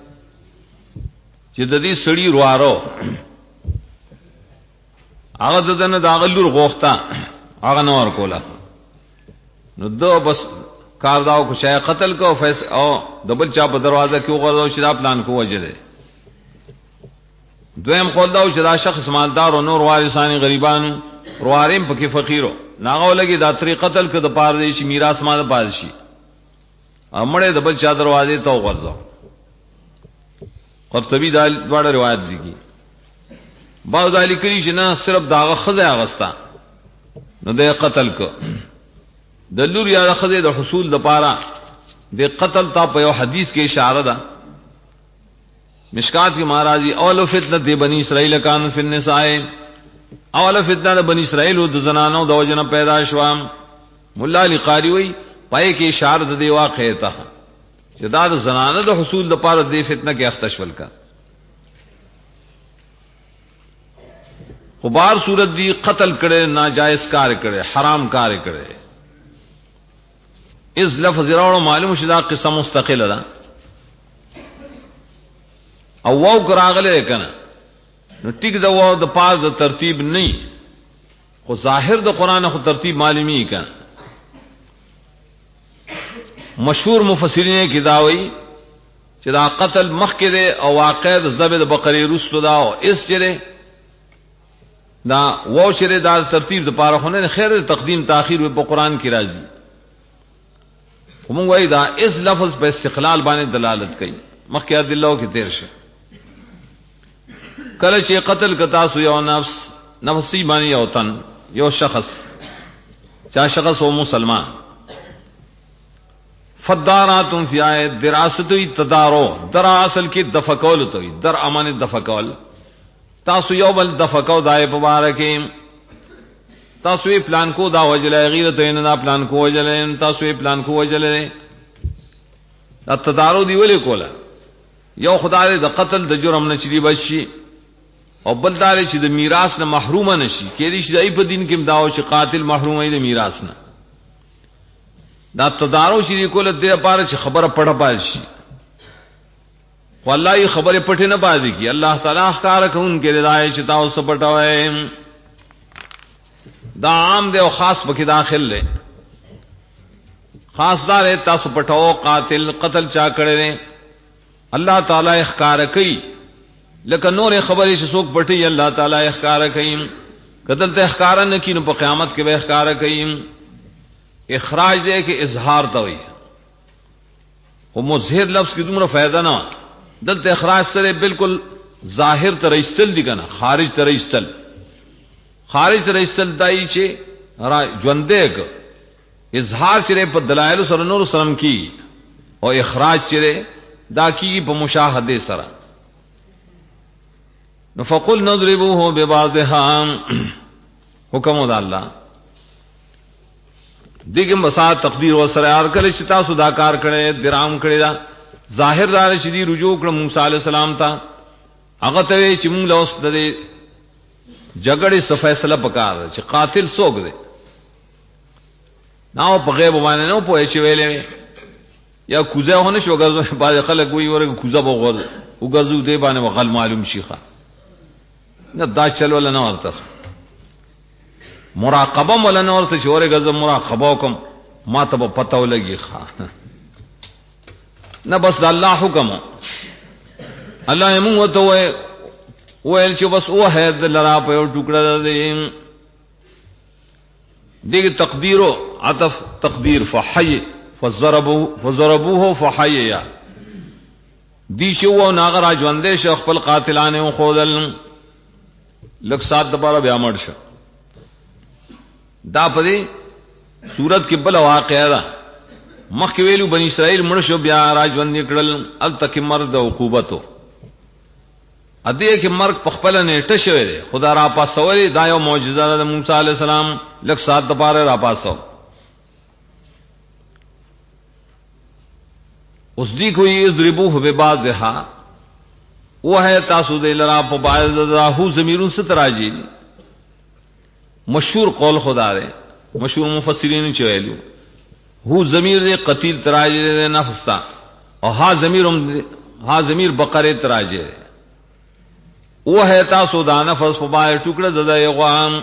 چې د دې سړی روارو هغه دنه دا غلور غوښتا هغه نور کولا نو دو بس کار داو کو شای قتل کو فیس او دبل چا په دروازه کې وغورځو چې دا پلان کو وجه دویم قول دا چې دا شخص مالدار او نور وارثان غریبانو رواریم پکې فقیرو ناغه لګي دا طریق قتل کې د پاره دی چې میراث مال پادشي امړې دبل چا دروازه ته وغورځو قرطبی دا ډوړه روایت دي کی بعض لیکلي چې نه صرف داغه خزه اغستا نو د قتل کو د لور یا خزه د حصول د پاره د قتل تا په یو حدیث کې اشاره ده مشکات کی مہارازی اول فتنه د بنی اسرائیل کان فی النساء اول فتنه د بنی اسرائیل د زنانو د وجنه پیدا شو مولا علی قاری وی پای کې اشاره د دی واقع ته چې دا د زنانه د حصول د پاره د فتنه کې اختشول کا خبار صورت دی قتل کړي ناجائز کار کړي حرام کار کړي اس لفظ راوړو معلوم شدا قصه مستقله ده او واو کراغله کنه نو ټیک دا واو د پاس د ترتیب نه خو ظاهر د قران خو ترتیب معلومی کنه مشهور مفسرین کی داوی چې دا قتل مخکې ده او واقع د ذبح بقره رسل دا او اس چره دا واو چره دا ترتیب د پاره خونه خیر تقدیم تاخير په قران کې راځي کوم وای دا اس لفظ په استقلال باندې دلالت کوي مخکې ادله کې تیر شه کله چې قتل کتا سو یو نفسی باندې یو تن یو شخص چا شخص او مسلمان فداراتم فی آیت دراستوی تدارو در اصل کې دفقول توي در امان دفقول تاسو یو بل دفقو دای مبارکې تاسو یې پلان کو دا وجلې غیرت نه دا پلان کو وجلې تاسو یې پلان کو وجلې دا تدارو دی ولې کوله یو خدای د قتل د جرم نه چي بشي او بل دار چې د میراث نه محروم نشي کېدی شي په دین کې مداو چې قاتل محروم وي د میراث نه دا تدارو شي کوله د لپاره چې خبره پړه پاش شي والله خبره پټه نه پاتې کی الله تعالی ښکار کوون کې هدايت چې تاسو پټوي دا عام دی او خاص پکې داخل لې خاص دار تاسو پټاو قاتل قتل چا کړي الله تعالی ښکار کوي لکه نور خبرې چې څوک پټي الله تعالی اخکار کوي کدل ته اخکار نه کینو په قیامت کې به اخکار کوي اخراج دې کې اظهار ته وي او مظهر لفظ کې دومره فائدہ نه دلته اخراج سره بالکل ظاهر تر ایستل دي کنه خارج تر ایستل خارج تر ایستل دای چې ژوندېک اظهار چره په دلایل سره نور سلام کی او اخراج چره دا کی په مشاهده سره نو فقل نضربوه ببعضها حکم د الله دغه مسا تقدیر و سره ار کله چې تاسو دا کار کړي درام کړي دا ظاهر دار چې دی رجوع کړ موسی علی السلام ته هغه ته چې موږ له اوس د جګړې څخه فیصله وکړه چې قاتل څوک دی ناو په غیب باندې نو پوهې چې ویلې یا کوزه هونه شو غزو باز خلک وی ورګه کوزه بغور وګرځو دی باندې وغل معلوم شيخه نه دا چل ولا نه ورته مراقبه ولا نه ورته چې ورګه ز مراقبه کوم ما ته پته ولګي ښا نه بس د الله حکم الله یې مونږ ته ویل چې بس او هد لرا په یو ټوکړه دی دغه تقدیرو عطف تقدیر فحی فضربوه فحیا دی شو ناغ راجوندې شیخ خپل قاتلانه خودل لک سات د بارا بیا مړ شو دا پدې صورت کې بل واقعا ده مخکې ویلو بنی اسرائیل مړ شو بیا راجوندې کړل التک مرد عقوبتو ادې کې مرګ په خپل نیټه شوی دی خدا را پاسولې دا یو معجزه ده موسی علی السلام لک سات د بارا را پاسو اس دی کوئی اضربوه ببعضها وہ ہے تاسو دے لرا په بعض راہو ضمیرون ستراجی مشہور قول خدا دے مشہور مفسرین چویلو هو ضمیر دے قتیل تراجی دے نفس تا اور ہا ضمیر بقرے تراجی دے وہ ہے تاسو دا نفس په بعض ټوکړه د غوام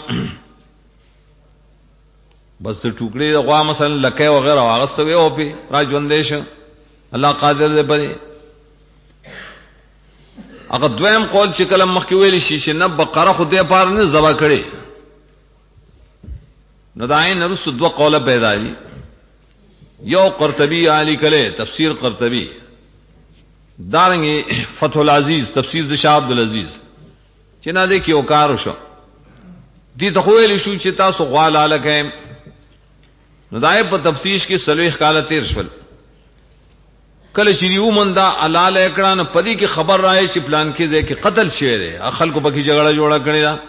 بس ټوکړه د غوام مثلا لکه وغیرہ واغستوي او په راجوندیش الله قادر دی پدې هغه دویم قول چې کلم مخکې ویل شي چې نه بقره خو دې پار نه ذبح کړي نو داین نرس دو قوله پیدا دي یو قرطبی علی کله تفسیر قرطبی دارنګي فتح العزیز تفسیر د شاه عبد العزیز چې نه دې کې وکړ شو دې ته ویل شو چې تاسو غوال الکه نو دای په تفتیش کې سلوخ کاله تیر شول کله چې یو مندا علال اکړه پدی کی خبر راځي چې پلان کې ځکه قتل شوی دی خلکو پکې جګړه جوړه کړی دا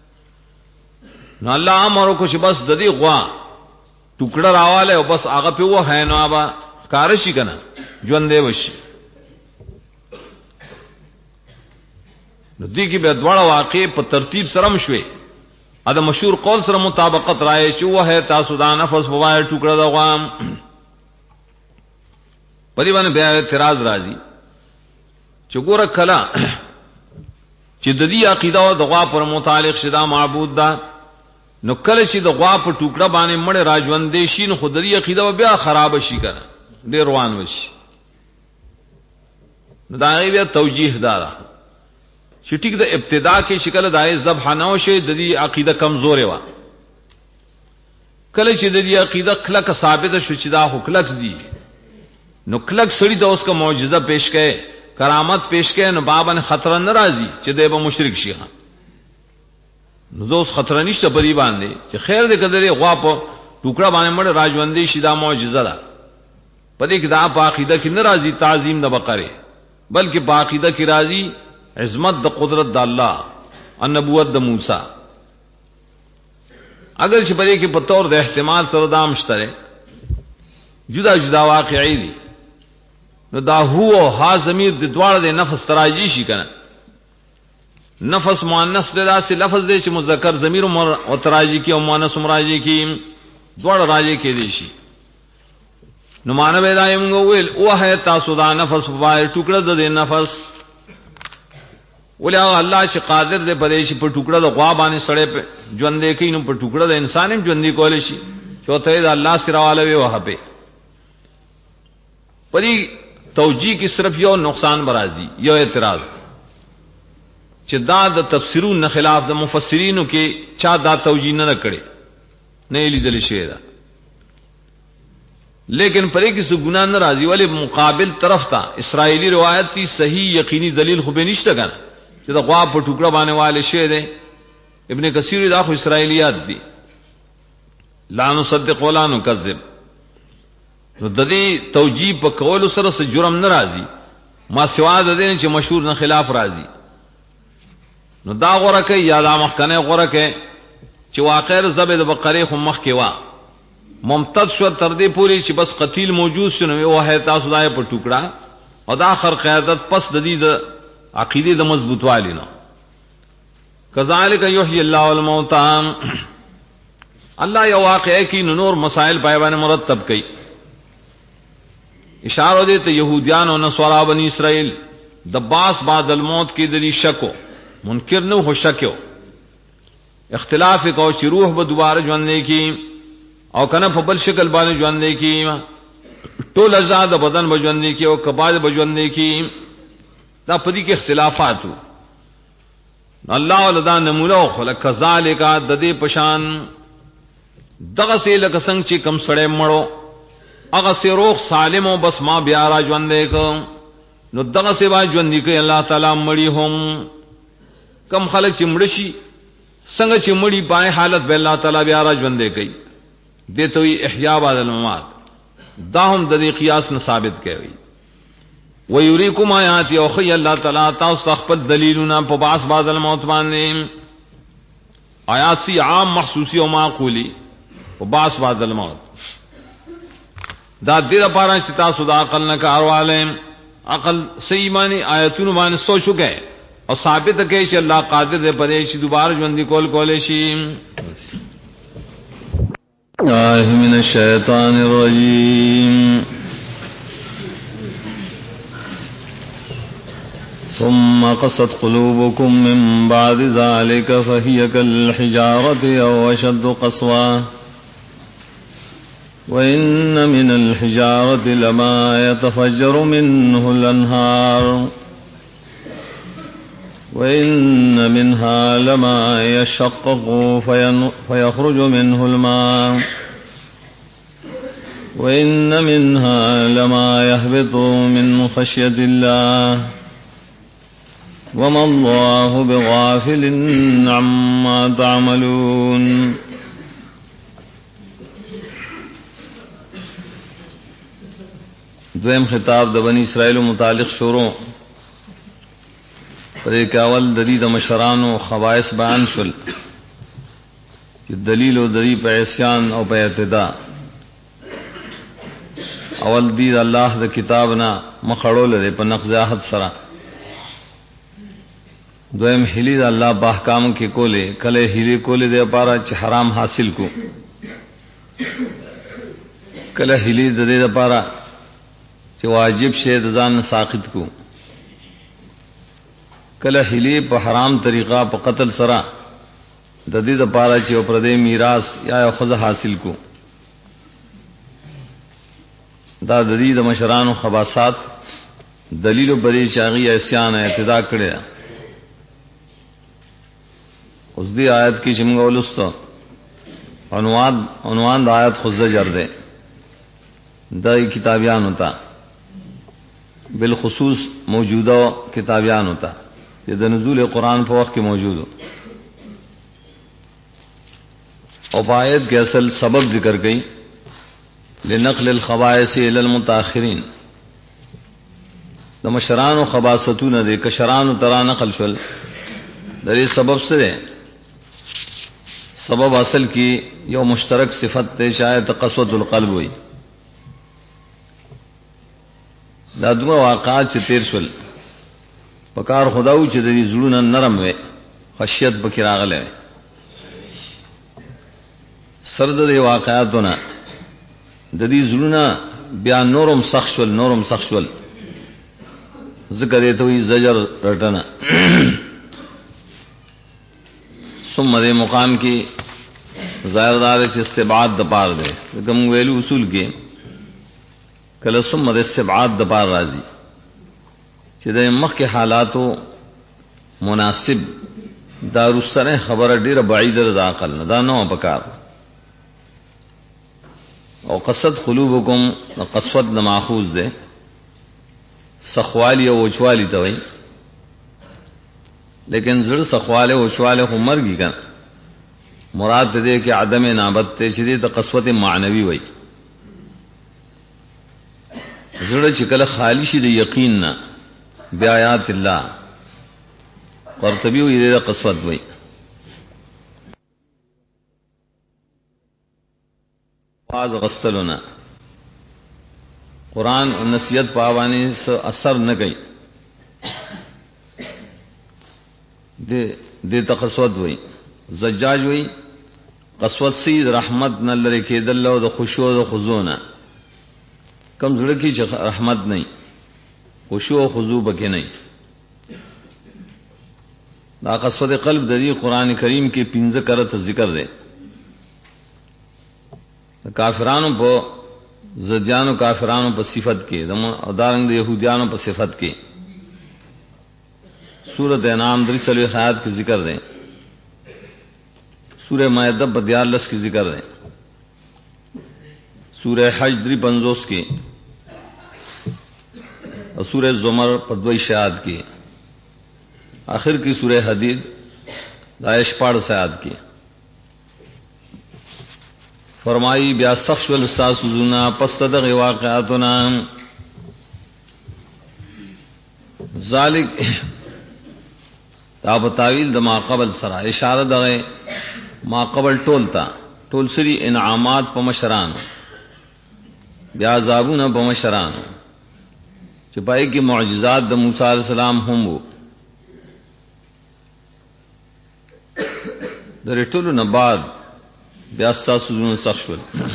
نو الله امر کو چې بس د دې غوا ټوکړه راواله او بس هغه په و هینو ابا کار شي کنه ژوندې وشي نو دې کې به دواړه واقع په ترتیب سره مشوي دا مشهور قول سره مطابقت راځي چې و ہے تاسو دا نفس بوای ټوکړه دا غوام پدې باندې بیا اعتراض راځي چې ګوره کلا چې د دې عقیده او د غوا پر متعلق شدا معبود دا نو کله چې د غوا په ټوکړه باندې مړ راجوندې شي نو خود دې عقیده بیا خراب شي کنه ډېر روان وشي نو دا بیا توجیه دارا چې ټیک د ابتدا کې شکل دای ذبح نه شي د دې عقیده کمزورې و کله چې د دې عقیده کلک ثابت شو چې دا حکلک دي نو کلک سړی د اوس کا معجزہ پیش کړي کرامت پیش کړي نو بابا نه خطر ناراضي چې دیبه مشرک شي نو دوس خطر نشته په دې باندې چې خیر دې کده غوا په ټوکړه باندې مړ راجوندې شي دا معجزه ده په دې کې دا په عقیده کې ناراضي تعظیم د بقره بلکې په عقیده کې راضي عظمت د قدرت د الله ان نبوت د موسی اگر چې په دې کې په تور د احتمال سره دام شته جدا جدا واقعي دي نو دا هو ها ضمیر د دواړه د نفس تراجی شي کنه نفس مؤنث د داسې لفظ دی چې مذکر ضمیر او تراجی کی او مؤنث مراجی کی دواړه راجی کې دي شي نو مانو دایم ویل او ہے تاسو دا نفس وای ټوکړه د نفس ولیا الله چې قادر دی په دې چې په ټوکړه د غوا باندې سړې په ژوندې کې نو په ټوکړه د انسان هم ژوندې کول شي چوتھے د الله سراواله وی وه په پدې توجیه کی صرف یو نقصان برازي یو اعتراض چې دا د تفسیرونو نه خلاف د مفسرینو کې چا دا توجیه نه کړي نه لیدل شي دا، لیکن پرې کې څه ګناه نه راځي، ولی مقابل طرف ته اسرائیلی روایت تی صحیح یقینی دلیل خو به نشته کنه چې دا غوا په ټوکړه باندې والے شی دی. ابن کثیر دا خو اسرائیلیات دي، لا نصدق ولا نکذب. نو د دې توجیه په کول سره څه جرم نه راځي، ما سوا د دې چې مشهور نه خلاف راځي. نو دا غره کوي یا دا مخکنه غره کوي چې واقع زبد بقره خو مخ کې وا ممتد شو تر دې پوری چې بس قتیل موجود شنو او ہے تاسو دای په ټوکړه او دا اخر قیادت پس د دې د عقیده د مضبوط والی نو. کذالک یحیی الله الموتى، الله یو واقعه کې نور مسائل پایوانه مرتب کړي. اشاره دې ته يهوديان او نصارا بني اسرائیل د باس بعد الموت کې د دې شکو منکر نه هو شکو اختلاف کو چې روح به دوباره ژوند کی او کنه په بل شکل باندې ژوند کی، ټول آزاد بدن به ژوند کی او کباج به ژوند کی، دا پدې کې اختلافات. الله ولدا نمونه خلق کذالک د دې پشان دغه سه لکه څنګه چې کم سړې مړو هغه سه روح سالم او بس ما بیا را ژوند کو، نو دغه سه با ژوند کی الله تعالی مړی هم کم خلق چې مړ شي څنګه چې مړی پای حالت به الله تعالی بیا را ژوند کوي، دته وی احیا بعد الممات. دا هم د دې قیاس نه ثابت کوي. ويريكم آیات او خی الله تعالی تاسو خپل دلیلونه په باس بعد الموت باندې، آیات سی عام محسوسی او معقولی په باس بعد الموت. دا دې لپاره چې تاسو د عقل نه کارواله عقل صحیح معنی آیاتونو باندې سوچو کې او ثابت کړي چې الله قادر دی پرې چې دوباره ژوند کول شي. من الشیطان الرجیم. ثم قست قلوبكم من بعد ذلك فهي كالحجارة أو أشد قسوة وإن من الحجارة لما يتفجر منه الأنهار وإن منها لما يشقق فيخرج منه الماء وإن منها لما يهبط من خشية الله وما الله بغافل عما تعملون. دویم خطاب د بنی اسرائیل متعلق شروع پدې کې اول د دې د مشرانو خواص بیان شول چې دلیل او دلیل په عصیان او په اعتداء. اول دې الله د کتاب نه مخړول لري په نقض عهد سره. دویم هلی د الله په احکام کې کولې کله هلی کولې د لپاره چې حرام حاصل کو، کله هلی د دې لپاره چې واجب شی د ځان ساقط کو، کله هلی په حرام طریقہ په قتل سره د دې لپاره چې او پردې میراث یا خزه حاصل کو. دا د دې د مشرانو خباثات دلیل بری شاغي اسیان اعتدا کړي. اوس دې آیت کې چې موږ ولستو عنوان د آیت خو زجر ده د کتابیان ہوتا بالخصوص موجوده کتابیان ہوتا چې د نزول قرآن په وخت کې موجود ہو. او آیت کے اصل سبب ذکر گئی لنقل الخبائث الى المتاخرین. د مشرانو خباستونه د کشرانو ترا نقل شول. د دې سبب سره سبب اصل کی یو مشترک صفت ته شاید قسوۃ القلب وي. دا دوه واقعات چې تیر شول پکار خداو چې د دې زړونه نرم وي، خشیت پکې راغله. سرد دې واقعاتونه د دې زړونه بیا نورم سخت شول ذکر یې ته وی زجر رټنه. ثم دې مقام کې ظاهر دار چې استبعاد د پار دی کوم ویلو اصول کې کله ثم د استبعاد د پار راځي چې د مخ کې حالاتو مناسب دار السره خبره ډیره بعیده ده عقل نه، دا نو پکار. او قصد قلوبکم قصوت نه ماخوذ ده، سخوالی او وچوالی ته وای، لیکن زړه سخواله او وچواله خو مرګی کنه. مراد دې کې عدم نابت ته چې دې ته قصوت معنوي وای. زړه چې کله خالی شي د یقین نه بیاات الله قرطبی وی دې قصوت وای. واز غسلنا قرآن اور نصیحت پاوانی سے اثر نہ گئی دے تقصوت ہوئی. زجاج ہوئی قصوت سی رحمت نہ لرے کے دل و خشوع و خضوع نہ کم زڑکی رحمت نہیں، خشوع و خضوع بکے نہیں. دا قصوت قلب دری قرآن کریم کے پنځه کرت ذکر دے. کافرانوں پہ زدیانو کافرانوں پر صفت کے دارنگ یہودیانوں پر صفت کے سورۃ انعام 3 آیات کی ذکر دیں، سورہ مائدہ 42 کی ذکر دیں، سورہ حج 3 کی اور سورہ زمر 2 آیات کی، آخر کی سورہ حدید 5 آیات کی. فرمائی بیا سخش والساسونا پس صدق واقعاتنا ذالک تاب تاویل دا ما قبل سرا اشارہ دا ما قبل ٹولتا ٹول سری انعامات پا مشران بیا عذابونا پا مشران چپائی کی معجزات دا موسیٰ علیہ السلام ہم وہ در ٹولو نباد بیاستا سوزون سخشول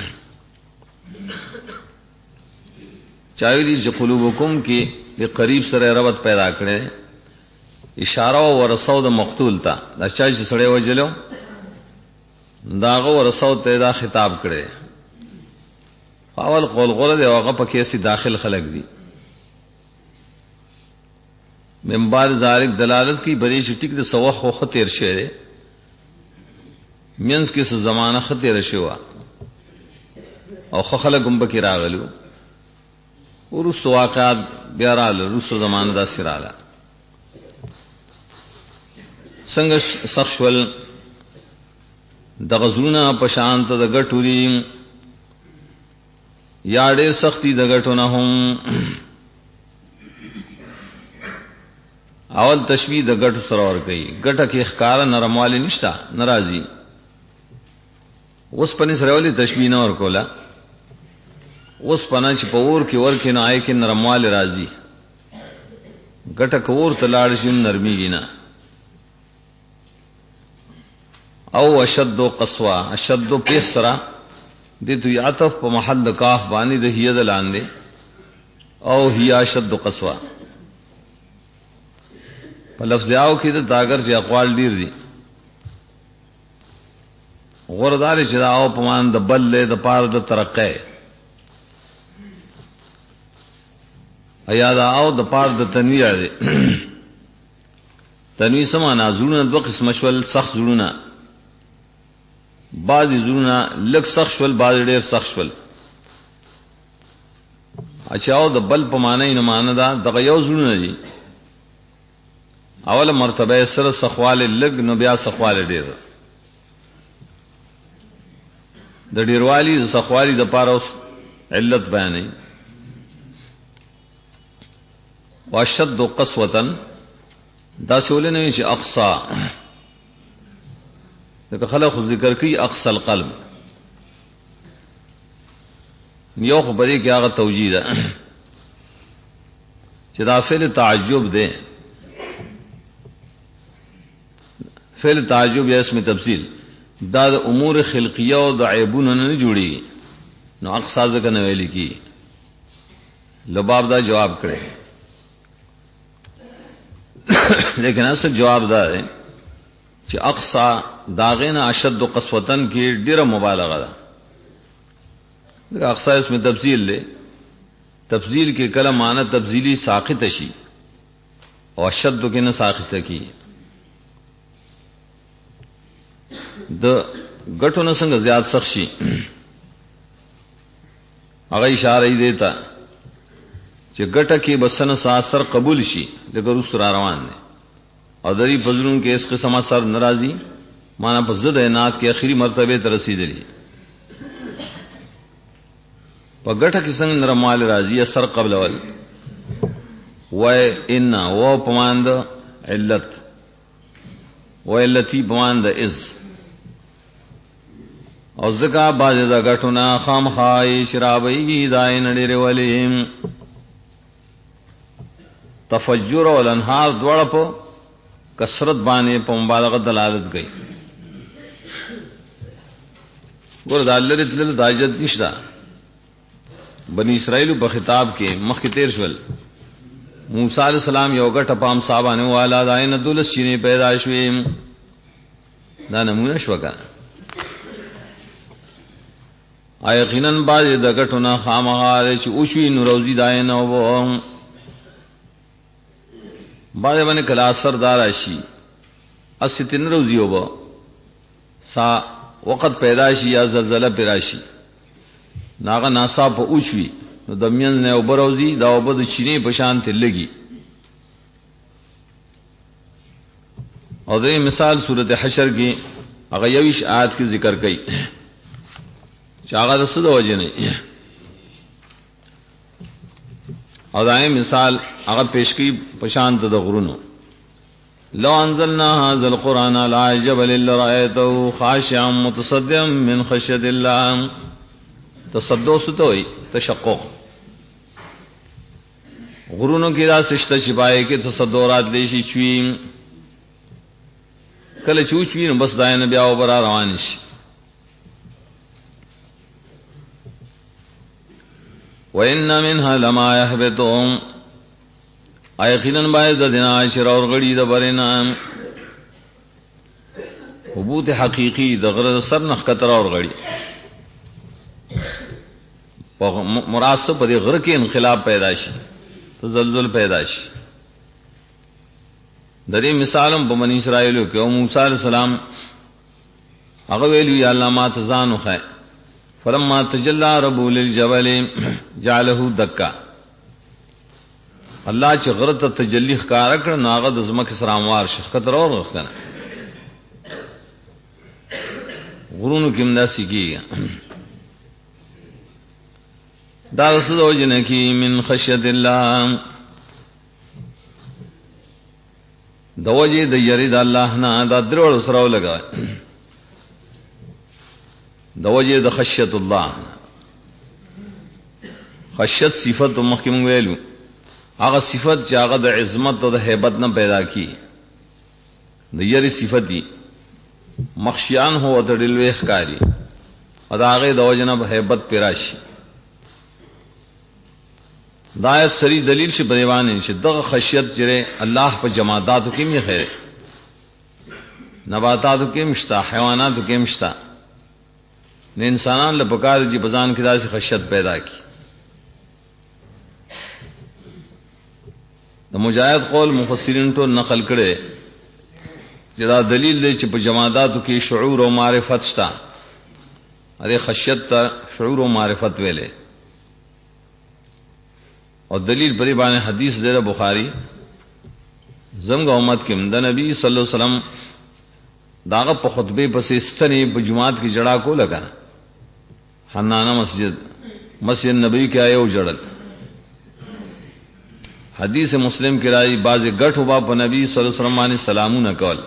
چاہیے جو قلوبکم کی یہ قریب سره ربط پیدا کړي، اشاره او رسو د مقتول تا دا چا چې سړی وجلو داغه ورسو ته دا خطاب کړي. اول قول غره دی هغه پکې سي داخل خلق دي. من بعد ذالک دلالت کی بری چې ټیک د سوخ خو خطر شه مینس کې څه زمانہ خطر شوا او خلق هم پکې راغلو ورس واقعات بیا راغلو روس زمانہ دا سراله څنګه سخشول د غزونا پشانت د غټوري یا ډېر سختی د غټونه هم اول تشبیه د غټو سره ور کوي. غټه کې ښکارا نرموالی نشتا ناراضي اوس پنځ سره ولې تشبیه نه ور کولا. اوس پنځ چې پور کې ور کې نه آی کې نرموالی راځي غټه کور تلاړ شي نرمي نه. او اشد قسوا اشد پیسرا دې تو عطف په محل کاف باندې د هي د لاندې او هي اشد قسوا په لفظ یاو کې د داګر چې اقوال ډیر دي غردار چې راو په مان د بل له د پاره د ترقه ایا دا او د پاره د تنویع دي. تنویع سمانا زونه دو قسم شول سخت زونه بعضی زونه لک سخت شول بعضی ډیر سخت شول. اچھاو د بل په معنی نه معنی دا د یو زونه دي اوله مرتبه سره سخواله لګ نو بیا سخواله ډیر د ډیروالی د سخوالی د پاره علت بیانې. واشد قسوتن دا سولې نه چې اقصا دغه خلق ذکر کوي اقصى القلب یو خبرې کې هغه توجیه ده چې دا فعل تعجب ده. فعل تعجب یا اسم تفصیل دا د امور خلقیه او د عیبونو نه جوړي نو اقصا ځکه نه ویل کی. لباب دا جواب کړي لیکن اصل جواب دا ہے چې اقصا داغینا اشد قسوتن کی ډیره مبالغه ده. دا اقصا اسم تفصیل له تفصیل کې کله معنی تفصیلی ساقط شي او اشد کې نه ساقط کی د غټو نه څنګه زیات سخت شي هغه اشاره یې دیتا چې غټه کې بسنه ساسر قبول شي لکه روس را روان دي او دری فزرون کې اس قسم اثر ناراضي معنا په زړه عنایت کې اخري مرتبه ته رسیدلی په غټه کې څنګه نرمال راضي اثر قبل اول و ان و پماند علت و علتی پماند از او زکا باز دا غټونه خامخای شرابي دای نړي ولیم تفجر والانهار دوړ په کثرت باندې په مبالغه دلالت گئی ګور د الله رسول د اجت نشدا بنی اسرائیل په خطاب کې مخکې تیر شول موسی علیہ السلام یو غټه پام صاحبانه والا داین دولس شینه پیدا شوې دا نمونه شو کا یقینا باز د غټونه خامغاله چې او شوی نو روزي داین او باندې باندې کلا سردار شي استن روزي وبو سا وقت پیدا شي یا زلزلہ پیدا شي ناغه ناسا په اوچوي نو دمین نه وبروزي دا وبد چینه په شان ته لګي او دې مثال سورته حشر کې هغه یوش آیات کې ذکر کړي چې هغه رسول وجه نه او دای مثال هغه پیش کی پشانت د غرونو لو انزلنا هذا القران على جبل لرأيته خاشعا متصدعا من خشيه الله تصدع ستوي تشقق غرونو کې دا سشته شپای کې تصدورات لشي چوي کله چوچوي نو بس داینه بیا وبر روان شي وَإِنَّ مِنْهَا لَمَا يَهْبِطُ ايقينا باید د دنا شر اور غړي د برنا حبوت حقيقي د غره سر نخ کتر اور غړي په مراسب په غره کې انقلاب پیدا شي تزلزل پیدا شي د دې مثالم په بنی اسرائیل کې او موسی عليه السلام هغه ویلو یا الله ما تزانو خای فلما تجلى رب للجبل جعله دكا الله چې غره ته تجلی ښکار کړ ناغه د زمکه سراموار شخ کتر اور غخنه غرونو کې مداسي کیږي دا رسول وجنه کی من خشیت الله دوجه د یری د الله نه دا درول سره لګا دوجه د خشیت الله خشیت صفت مخکې ویلو هغه صفت چې هغه د عظمت او د هیبت نه پیدا کی د یری صفت دی مخشیان هو د دلوي ښکاری ادا هغه د وجنه په هیبت پیراشي دایت سری دلیل شي بریوانه شي دغه خشیت چې الله په جماداتو کې می خیر نباتاتو کې مشتا حیواناتو کې مشتا نه انسانان له پکار چې بزان کې داسې خشیت پیدا کی د مجاهد قول مفسرین ټول نقل کړي چې دا دلیل دی چې په جماداتو کې شعور او معرفت شتا اره خشیت ته شعور او معرفت ویلې اور دلیل پری باندې حدیث دی بخاری زمغه امت کې د نبی صلی الله علیه وسلم داغه په خطبه پسې ستنې په جمعات کې جڑا کو لگا حنانه مسجد نبی کې آیو جڑل حدیث مسلم کې راځي باز غټو با په نبی صلی الله علیه وسلم باندې سلامونه کول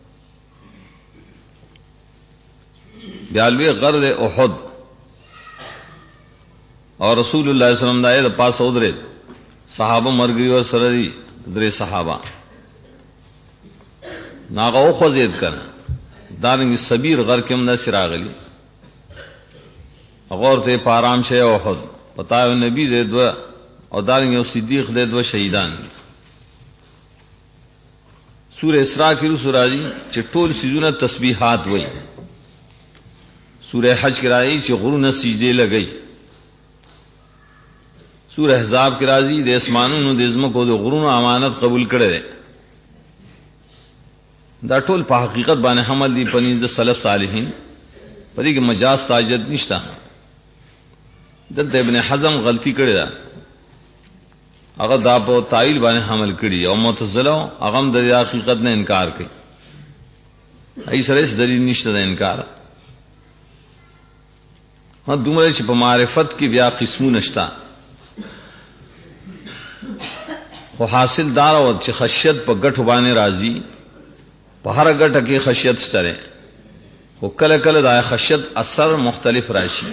بیالوی غرد احد اور رسول الله صلی الله علیه وسلم دایره پاس اودره صحابه مرګي او سره دي درې صحابه ناغه او خوځید کړه دارنګ سبیر غر کې هم سراغلی غور ته پارام شه او احد پتاو نبی دې دوا او دارنګ یو صدیق دې دوا شهیدان سورہ اسراء کې سورہ چې ټول سيزونه تسبیحات وای سورہ حج کې راځي چې غرونه سجدي لګي سورہ احزاب کې راځي د اسمانونو د زمکو د غرونو امانت قبول کړي دا ټول په حقیقت باندې حمل دی پنځ د سلف صالحین پدې کې مجاز ساجد نشته. دلته ابن حزم غلطی کړی دا هغه دا په تایل باندې حمل کړي او معتزله هغه د حقیقت نه انکار کوي. ای سره دلیل نشته د انکار. ها دومره چې په معرفت کې بیا قسمو نشتا، خو حاصل دار او چې خشیت په ګټ باندې راځي، په هر ګټه کې خشیت شته، خو کله کله د خشیت اثر مختلف راشي.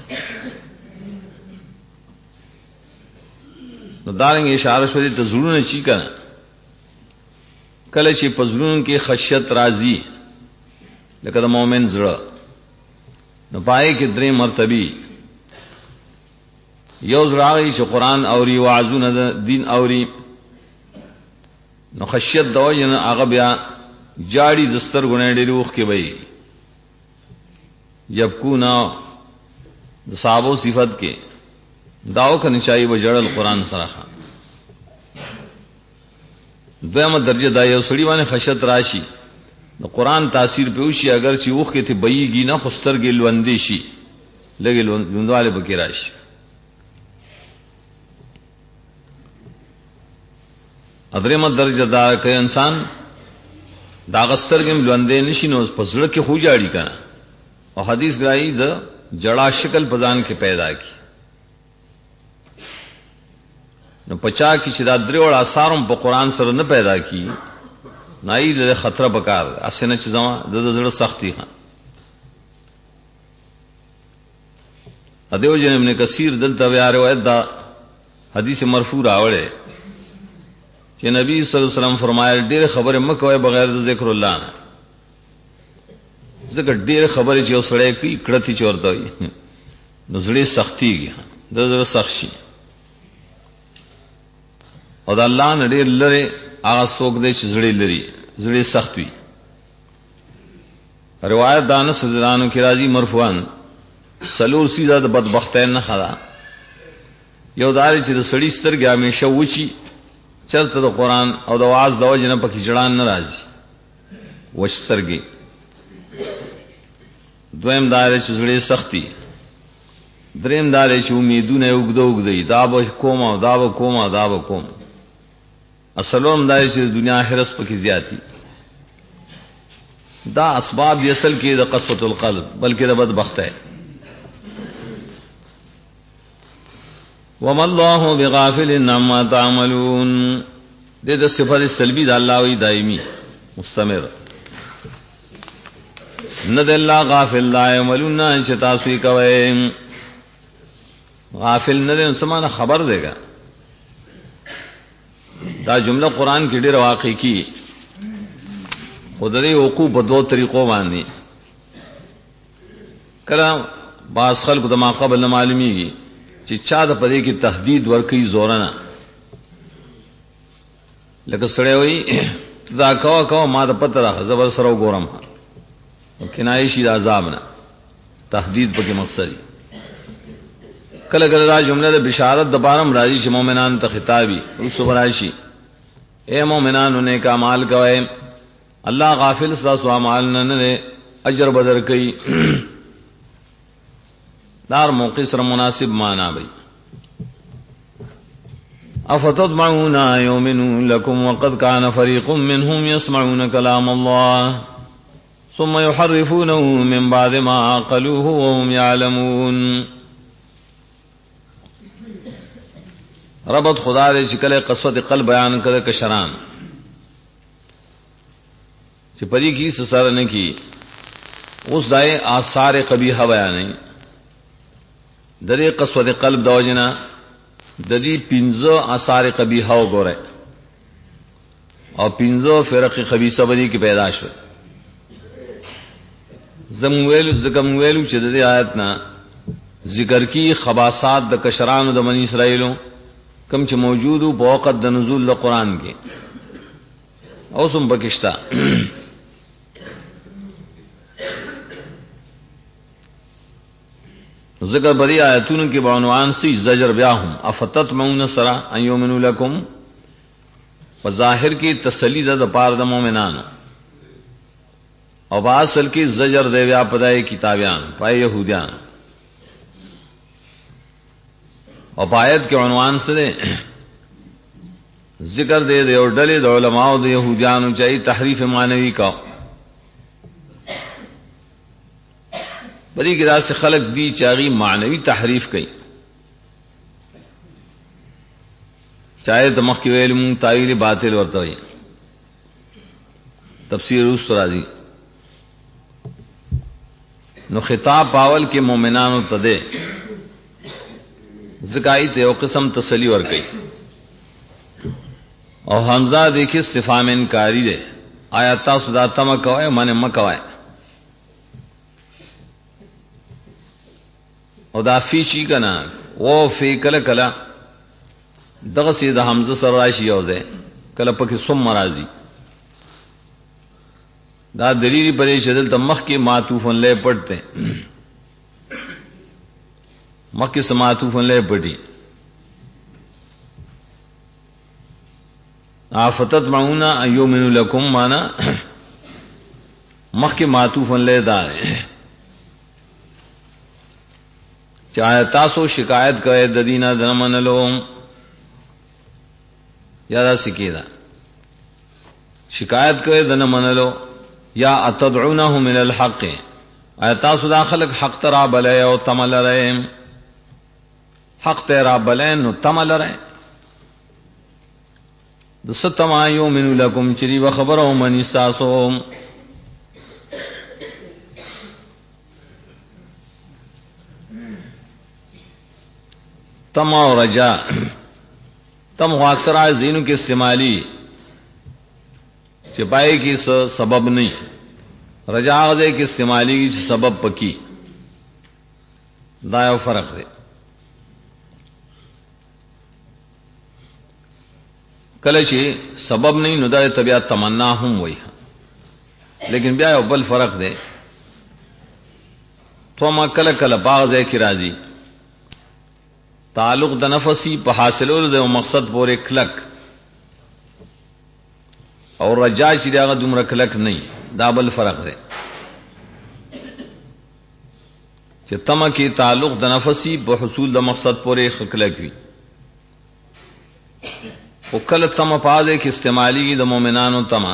نو دارنګ اشاره شوی ته زړونه چی کنه، کله چې په زړونو کې خشیت راځي لکه د مؤمن زړه، نو پای کې درې مرتبه یو زړه چې قران اوري وعظونه د دین اوري، نو خشیت دوی نه هغه بیا جاړي دستر غنې ډېر وخت کې وي یبکونا د صحابو صفت کې داو کنه چای وجړل قران سره. دویمه درجه دا یو سړي باندې خشیت راشي د قران تاثیر په وشي، اگر چې وخت کې ته بېږي نه خسترګې لوندې شي لګې لوندواله بکې راشي. ادرېمه درجه دا کې انسان دا غسترګم لوندې نشي نو په زړه کې خو جاړي کنه، او حدیث راځي د جړا شکل پزان کې پیدا کی. نو پچا کی چې دا درې وړ اثارم په قران سره نه پیدا کی، نای له خطر بکار اسنه چې زما د زړه سختي ها. ادیو جن ابن کثیر دلته بیا روایت دا حدیث مرفوع راوړې چې نبی صلی الله علیه وسلم فرمایل ډېر خبره مکوئ بغیر د ذکر الله نه، ځکه ډېر خبره چې وسړې کی کړتی چورته وي نو زړه سختيږي، د زړه سخت شي. او د الله نه ډېر لره هغه څوک دی چې زړه لري زړه سخت وي. روایت دانه سزرانو کې راځي مرفوعان سلور سیزه د بدبختین نه خلا یو داري چې د سړی سترګې همیشه وچی چرته د قران او د واعظ د وجه نه پکې جړان نه راځي وشترګي. دویم داري چې زړه سختي. دریم داري چې امیدونه وګدوګدي دا به کومه دا به کومه دا به کوم. اصلوم دای چې دنیا حرس پکې زیاتی. دا اسباب یې اصل کې د قسوة القلب بلکې د بدبخت ہے. وما الله بغافل عما تعملون، د صفات سلبی د الله وی دایمی مستمر. نه د الله غافل لا عملون چې تاسو یې کوي. غافل نه ده سمانه خبر دیګا. دا جمله قران کې ډېر واقع کی خدای حقوق په دوه طریقو باندې. کله باز خلق د ما قبل نه معلومیږي چې چا د پدې کې تهدید ورکړي زورنه، لکه سړی وي دا کوا ما د پته راځه زبر سره وګورم، کنایه شي د عذاب نه، تهدید پکې مقصد. کله کله دا جمله د بشارت د بارم راځي چې مؤمنان ته خطابي رسو راشي، اے مؤمنانو نیک اعمال کوئ، الله غافل تاسو اعمال نه اجر بدر کوي. دار موقع سره مناسب معنا وي. افتطمعون يؤمنون لكم وقد كان فريق منهم يسمعون كلام الله ثم يحرفونه من بعد ما عقلوه وهم يعلمون. ربط خدا دې چې کله قسوت قلب بیان کړه کشران چې پدې کې سسار نه کی اوس دای آثار قبیحه بیان نه درې قسوت قلب دوجنا د دې 15 آثار قبیحه وګوره او 15 فرق خبيثه بدی کې پیدا شو. زمویل چې د دې آیت نه ذکر کی خباثات د کشرانو د بنی اسرائیلو کم چې موجودو په وخت د نزول د قران کې او سم پکشتا. ذکر بری آیتونو کې بعنوان سی زجر بیاهم افتتمعون سرا ان یؤمنوا لكم، په ظاهر کې تسلی ده د پاره د مؤمنانو او باصل کی زجر دے بیا پدای کتابیان پای یہودیان او پایت کے عنوان سے ذکر دے دے اور ڈلے دے علماء دے یہودیان چاہیے تحریف معنوی کا بڑی کی راہ سے خلق دی چاہیے معنوی تحریف کی چاہے تو مخ کی علم تعویل باطل ورتا ہوئی تفسیر اس راضی نو خطاب پاول کے مومنان و تدے زکائی تے او قسم تسلی ور کئی اور حمزہ دیکھی استفہام انکاری دے آیا تاسو دا تم کوئے من مکوائے او دا فی چی کنا وہ فی کل کلا دغسی دا حمزہ سر راشی یوزے کلا پکی سم مرازی دا دلیلی پدے شدل تا مخ کی معطوفن لے پڑتے مخ کی سمعطوفن لے پڑی آفتت معونا ایومن لکم مانا مخ کی معطوفن لے دارے چاہے تاسو شکایت کرے ددینہ دنمن لو یادا سکی دا شکایت کرے دنمن لو یا اتدعونہ من الحق آیا تاسو دا خلق حق ترا بلے او تمل رہے حق تیرا بلے نو تمل رہے دستما یومن لکم چری و خبرو من استاسو تم و رجا تم ہو اکثر آئے زینوں کے استعمالی چپائی کی سبب نہیں رجا غزے کی استعمالی کی سبب پکی دایو فرق دے کلچی سبب نہیں ندائے طبیعت تمنا ہوں وہی لیکن بیا بل فرق دے تو ما کل کل باغ کی راضی تعلق د نفسی په حاصلولو د مقصد پورې کلک اور رجا چې دغه دومره کلک نه دا بل فرق دی چې تم کې تعلق د نفسی په حصول د مقصد پورې کلک وي او کله تم پاده کې استعمالي د مؤمنانو تما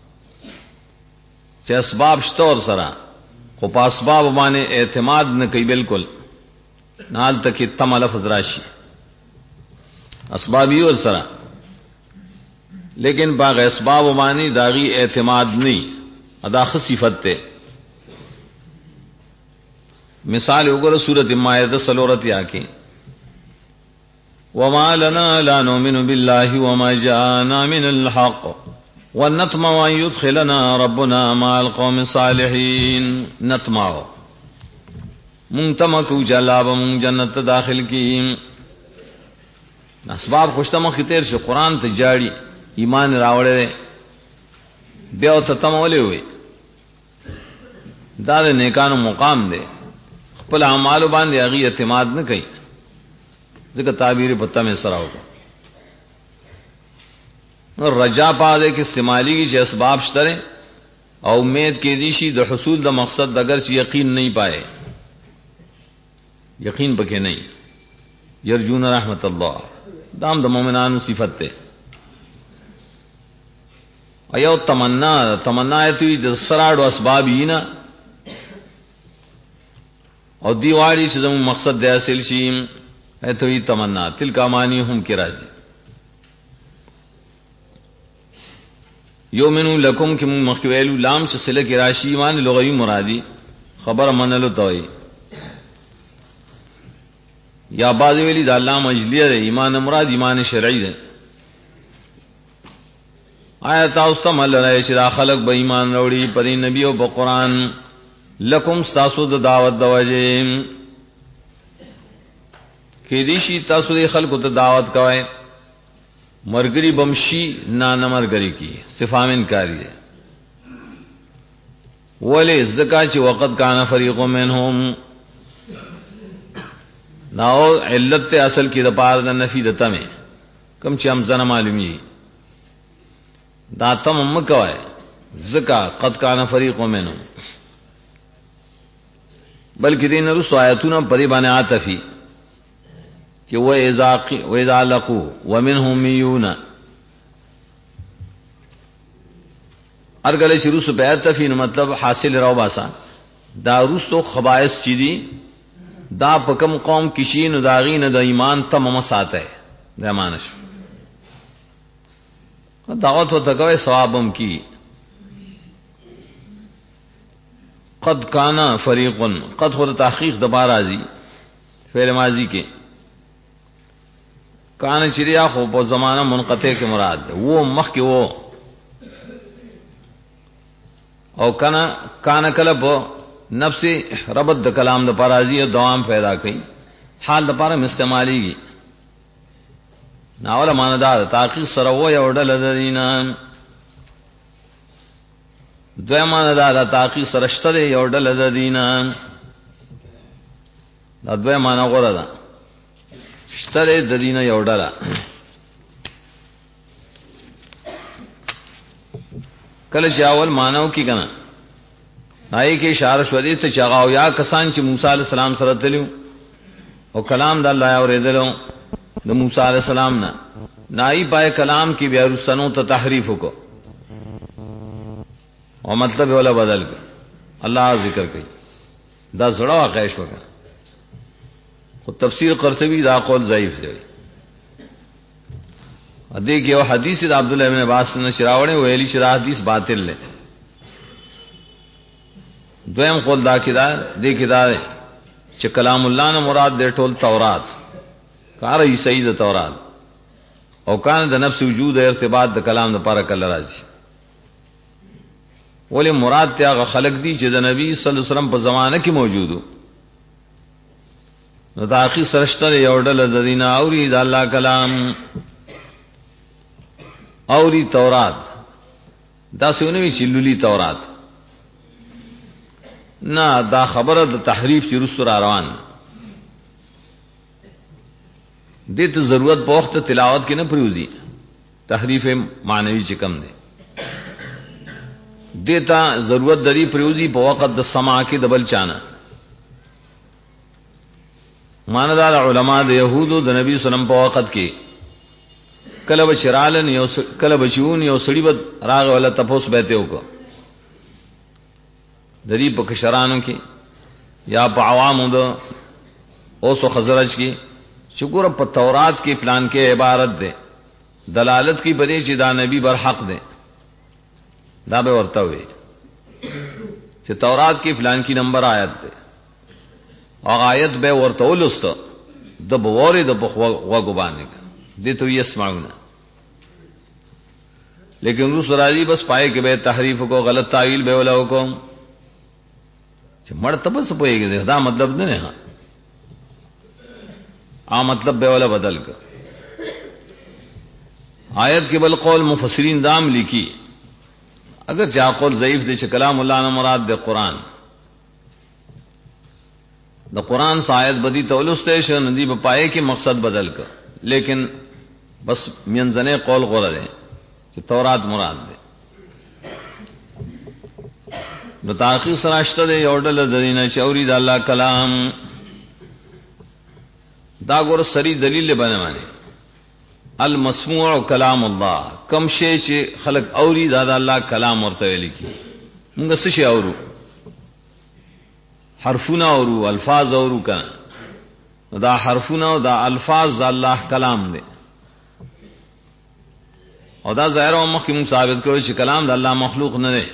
چې اسباب شته ور سره خو په اسباب باندې اعتماد نه کوي بالکل نال تک تم لفظ راشی اسبابی اور سرا لیکن باغ اسباب مانی داغی اعتماد نہیں ادا صفت تے مثال اگر سورۃ مائدہ سلورت یا کی وما لنا لا نؤمن بالله وما جاءنا من الحق ونطمع ان يدخلنا ربنا مع القوم الصالحين نطمع منتمکو جلاب من جنت داخل کی اسباب خوشتمخ کی تیر سے قرآن تے جاڑی ایمان راوڑے بیاو تتمولے ہوئے دار نیکانو مقام دے خپل اعمالو باندې اغي اعتماد نہ کئی ذکر تعبیر پتہ میں سراو کو رجا پا دے کہ استعمالی کی اسباب شترے او امید کی دیشی د حصول د مقصد اگر چ یقین نہیں پائے یقین پکے نہیں یرجون رحمت اللہ دام د مومنان صفت تے ایو تمنا ایتوی د سراڑو اسباب اینا او دیوالی چھ زمون مقصد دے حاصل شیم ایتوی تمنا تلک امانی ہم کی راضی یومنو لکم کی مخویلو لام چھ سلک راشی ایمان لغوی مرادی خبر منلو توئی یا بعض ویلی دا اللہ مجلیہ دے ایمان مراد ایمان شرعی دے آیتا استمال رہے چرا خلق با ایمان روڑی پری نبی و با قرآن لکم ستاسو دا دعوت دواجے کہ دیشی تاسو دے خلق دا دعوت کوئے مرگری بمشی نانا مرگری کی صفام انکاری دے ولی زکا چی وقت کانا فریقو منہم ناو علت تے اصل کی دا پار دا نفی دا تمے کم چی ہم زن معلومی دا تم مکوائے زکا قد کان فریق منهم بلکہ دین رسو آیتون پری بانے عاطفی کہ وَإِذَا لَقُوا وَمِنْهُمْ مِيُّونَ ارگلے چی رسو پہ عاطفی مطلب حاصل رو باسا دا رسو خبائث چی دی دا پکم قوم کشین داغین دا ایمان تم مسات ہے دا مانش دعوت و تکوے ثوابم کی قد کانا فریقن قد خود تحقیق دبار آزی فعل ماضی کے کان چریا خو پو زمانہ منقطع کے مراد وہ مخ کے وہ او کانا کلب نفس ربط د کلام د پارازی دوام پیدا کئی حال د پارم استعمالی گی ناول ماندار تحقیق سرو یا وڈل دینا دوی ماندار تحقیق سرشتر یا وڈل دینا دا دوی مانا غور دا شتر دینا یا وڈل کل چاول مانو کی کنا نائی کے اشارہ شودی ته چاغاو یا کسان چې موسی علیہ السلام سره تلو او کلام د الله اوریدلو د موسی علیہ السلام نه نائی پای کلام کی بیا رسنو ته تحریف کو او مطلب ولا بدل کړ الله ذکر کوي دا زړه واقعش وکړه خو تفسیر قرطبی دا قول ضعیف دی ادي کې او حدیث د عبد الله ابن عباس نے شراوڑے ویلی شرا حدیث باطل ہے دویم قول دا کدا دے کدا چې کلام الله نے مراد دے ټول تورات کار ای سید تورات او کان د نفس وجود ارتباط د کلام د پاره کله راځي ولی مراد ته هغه خلق دي چې د نبی صلی الله علیه وسلم په زمانه کې موجودو نو دا اخی سرشتہ یو ډله د دینه اوري د الله کلام اوری تورات دا سونوی چې لولی تورات نه دا خبره د تحریف چې رسو را روان دې ته ضرورت په وخت تلاوت کې نه پریوزي تحریف معنوي چې کم دی دې ته ضرورت دری پریوزي په وخت د سما کې دبل چانه ماندار علماء د يهودو د نبی صلی الله علیه وسلم په وخت کې کله بشرالن یو کله بچون یو سړی بد راغ ولا تپوس بهته وکړه د دې په کشرانو کې یا په عوامو د اوس خزرج کې شکر په تورات کې پلان کې عبارت ده دلالت کی بده چې دا نبی بر حق ده دا به ورته وي چې تورات کې پلان کې نمبر آیت ده او آیت به ورته ولست د بووري د بخوا باندې دې ته یې اسمعونه لیکن روس راضی بس پائے کہ بے تحریف کو غلط تعویل بے ولا کو مرتبہ سے پوئے گی دا مطلب نہیں ہاں آ مطلب بے ولا بدل کر آیت کے بل قول مفسرین دام لکھی اگر چاہ قول ضعیف دے کلام اللہ نے مراد دے قرآن دا قرآن سے آیت بدی تولستیش ندی پائے کہ مقصد بدل کر لیکن بس منزنے قول غور دے کہ تورات مراد دے نو تاقی سراشتہ دے یوڈل دلینا چوری دا اللہ کلام دا گور سری دلیل بنے مانے المسموع کلام اللہ کم شے چے خلق اوری دا دا اللہ کلام ورطویلی کی منگا سشے اورو حرفونا اورو الفاظ اورو کنا دا حرفونا دا الفاظ دا اللہ کلام دے اور دا ظاہر و مخی من ثابت کرو چھ کلام دا اللہ مخلوق نہ دے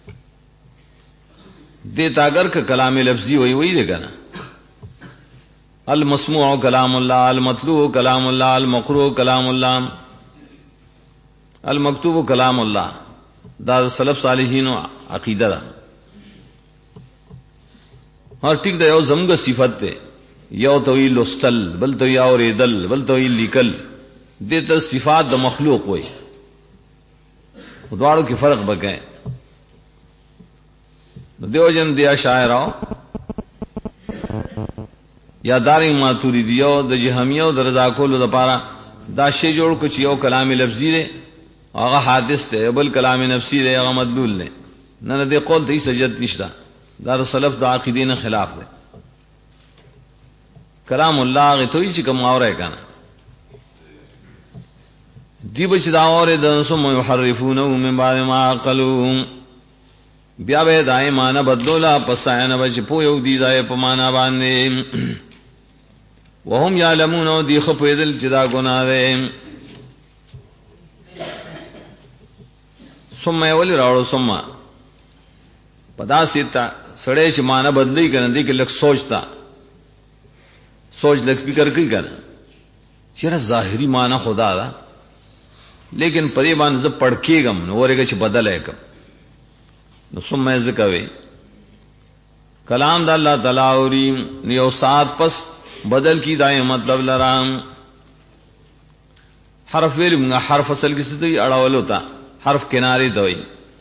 دیتا اگر کہ کلام لفظی وہی دے گا نا المسموع کلام اللہ المطلوع کلام اللہ المقروء کلام اللہ المکتوب کلام اللہ دا سلف صالحین و عقیدہ دا اور ٹھیک دا یو زمگا صفت دے یو توی لستل بل توی اوریدل بل توی لیکل دیتا صفات دا مخلوق ہوئی دواروں کی فرق بکیں دیو جن دیا شاعرہ یا دارنگ ماتوریدیو د جہمیو د رضا کولو د پارا دا شی جوړ کو چې یو کلام لفظی دی هغه حادث ته بل کلام نفسی دی هغه مدلول نه نه دې قول ته سجدت نشته دا سلف د عقیدین خلاف دی کلام الله هغه ته چې کوم اوره کنه دی بچ دا اوره د ثم يحرفونه من بعد ما عقلوا بیا به دای معنا بدلولا پسانه بچ پو یو دی ځای په معنا باندې وهم یعلمون دی خپیدل چې دا ګناه ده ثم ولی راوړو ثم پدا سیتا سړې چې معنا بدلی کنه دی کې لک سوچ لک فکر کوي کنه چیرې ظاهری معنا خدا دا لیکن پرې باندې ز پړکېګم نو ورګه چې بدلې کم نو ثم ذکوي کلام د الله تعالی اوري نیو سات پس بدل کی دای مطلب لرام حرف ویل موږ حرف اصل کې څه دی اړول ہوتا حرف کنارے دوی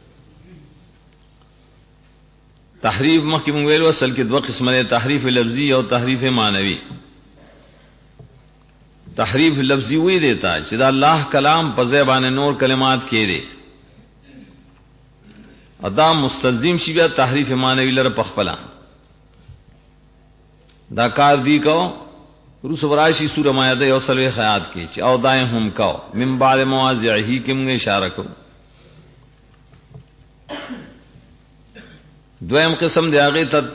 تحریف مخکې موږ ویلو اصل کې دوه قسمه دي تحریف لفظي او تحریف معنوي تحریف لفظي وی دیتا چې دا الله کلام په زبان نور کلمات کې دي ادا مستلزم شي بیا تحریف معنوي لره پخپلا دا کار دی کو روس وراشی سورہ مائدہ یو سلوی خیات کی چی او دائیں ہم کو من بعد موازعہی کی منگے اشارہ کو دویم قسم دے آگے تا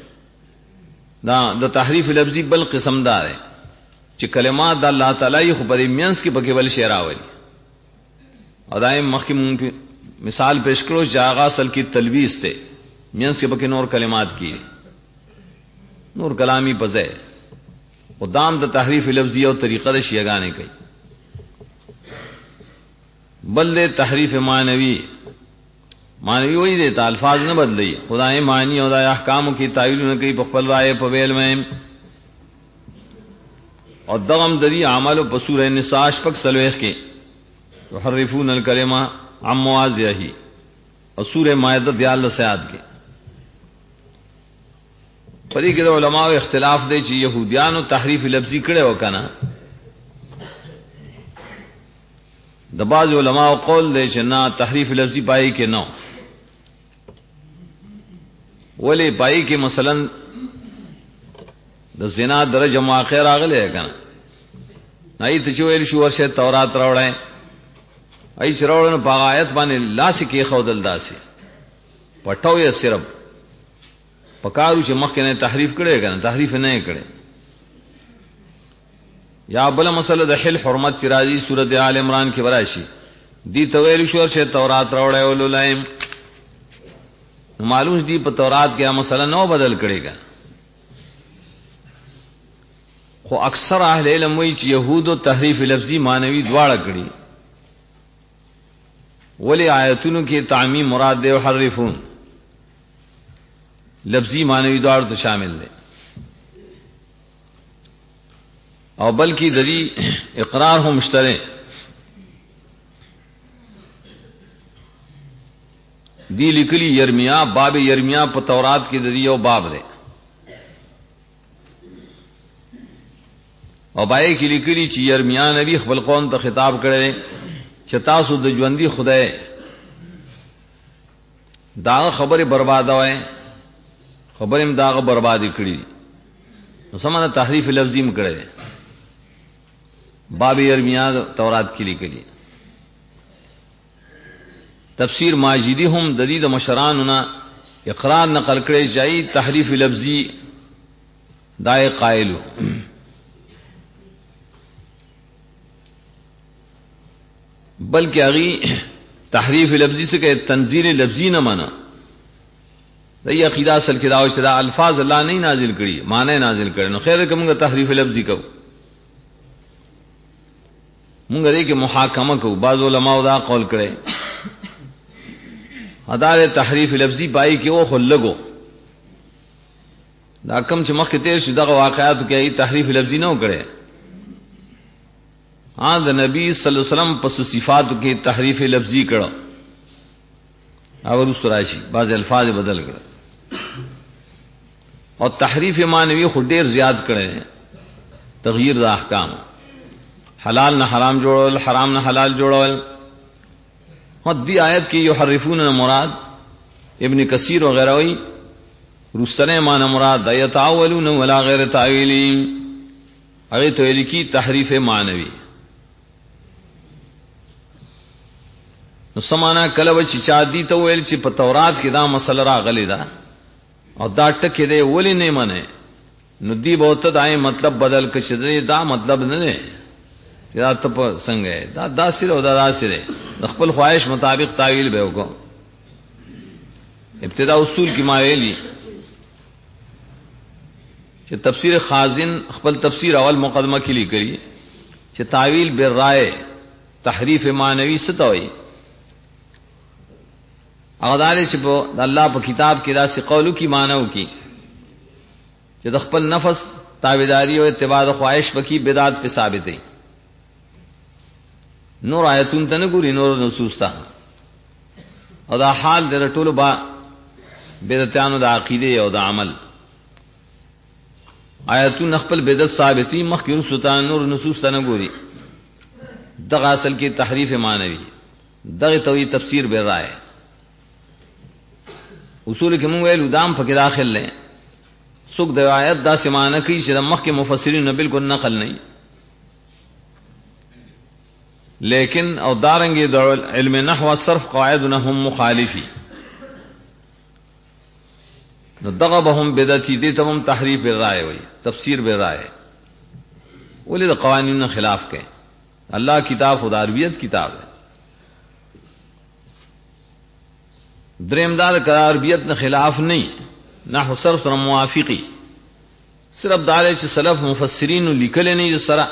دا تحریف لفظی بل قسم دار ہے چی کلمات دا اللہ تعالی خبری مینس کی پکی بل شیراولی او دائیں مخی منگے مثال پیش کرو جاغا اصل کی تلویز تے مینس کی پکی نور کلمات کی نور کلامی پزے او دام د تحریف لفظی او طریقہ د شیگانے کئی بل دے تحریف معنوی وہی دیتا الفاظ نہ بدلی خدای معنی او دا احکام کی تعویل نہ کئی پخپل رائے پویل میں اور دغم دری عمل و سورہ النساء شپک سلویخ کے یحرفون الکلمہ عن مواضعہ اور سورہ مائدہ دیال سیاد کے پدې کې د علماء اختلاف دی چې يهوديانو تحریف لفظي کړي وکنه د بعض علماء قول دی چې نه تحریف لفظي پای کې نه ولی پای کې مثلا د زنا درجه مؤخر راغلی کنه نه ته چې ویل شو ورشه تورات راوړای ای چې راوړنه په آیت باندې لاس کې خودل داسي پټو یې صرف پکارو چې مخکې نه تحریف کړي کنه تحریف نه کړي یا بل مسله د حل حرمت چې راځي سورۃ آل عمران کې وراشي دی تویل شو شه تورات راوړای ولولایم معلوم دی په تورات کې مسله نو بدل کړي کا خو اکثر اهل علم وایي چې يهودو تحریف لفظي معنوي دواړه کړي ولی آیتونو کې تعمیم مراد دی حرفون لفظی معنوی دوار تو شامل دے اور بلکہ دری اقرار ہو مشترے دی لکلی یرمیا باب یرمیا په تورات کی دری او باب دے اور بائے کی لکلی چی یرمیا نبی خپل قوم ته خطاب کړي چې تاسو د ژوندۍ خدای دا خبره برباد وای خبرم داغه بربادی کړی نو سمانه تحریف لفظی م کړی باب ارمیا تورات کې لیکلی تفسیر ماجدی هم د دې د مشرانونه اقرار نقل کړی جای تحریف لفظی دای قائل بلکہ اغي تحریف لفظی سے کہ تنزیل لفظی نہ مانا دای عقیدہ اصل کې دا چې دا الفاظ الله نه نازل کړي معنی نازل کړي نو خیر کومه تحریف لفظی کو مونږ دې کې محاکمه کو بعض علماء دا قول کړي ادا تحریف لفظی پای کې او خلګو دا کم چې مخکې تیر شو دغه واقعات کې تحریف لفظی نه وکړي د نبی صلی الله علیه وسلم پس صفات کې تحریف لفظی کړه اور سراشی بعض الفاظ بدل کړه اور تحریف معنوی خو ډیر زیات کړي تغییر د احکام حلال نه حرام جوړول حرام نه حلال جوړول دی آیت کی یحرفون مراد ابن کثیر وغیرہ وی رستنے معنی مراد یتعولون ولا غیر تعویلی اگے تو لکھی تحریف معنوی نو سمانا کلو چې چا دی ته ویل چې په تورات کې دا مسله راغلی دا او دا ټکې دی ولی نه منه نو دی بہت دای مطلب بدل کړي دا مطلب نه نه دا ته په څنګه دا داسره او دا داسره د خپل خواهش مطابق تعویل به وکړو ابتدا اصول کی ما ویلی چې تفسیر خازن خپل تفسیر اول مقدمه کې لیکلی چې تعویل بالرائے تحریف معنوی ستوي اغدال چې په الله په کتاب کې داسې قولو کی مانو کی چې د خپل نفس تابعداری او اتباع د خواهش پکې بدعت په ثابت دي نور آیتون ته نه ګوري نور نصوص ته او دا حال د ټولو با بدعتانو د عقیده او د عمل آیتون خپل بدعت ثابتي مخکې سلطان نور نصوص ته نه ګوري دغه اصل کې تحریف معنوي دغه توي تفسیر به رائے اصول کې مونږ ویلو دام پکې داخل لې سوق د آیت دا سمانه کوي چې د مخکې مفسرین نه بالکل نقل نه لیکن او دارنګي د علم نحو او صرف قواعدونه هم مخالفي نو دغه به هم بدعتي دي ته هم تحریف الرائے وي تفسیر بالرائے ولې د قوانینو خلاف کوي الله کتاب خدا عربیت کتاب ہے دریم دار قرار عربیت نے خلاف نہیں نحو صرف سره موافقی صرف دار چې سلف مفسرین لیکل نه سره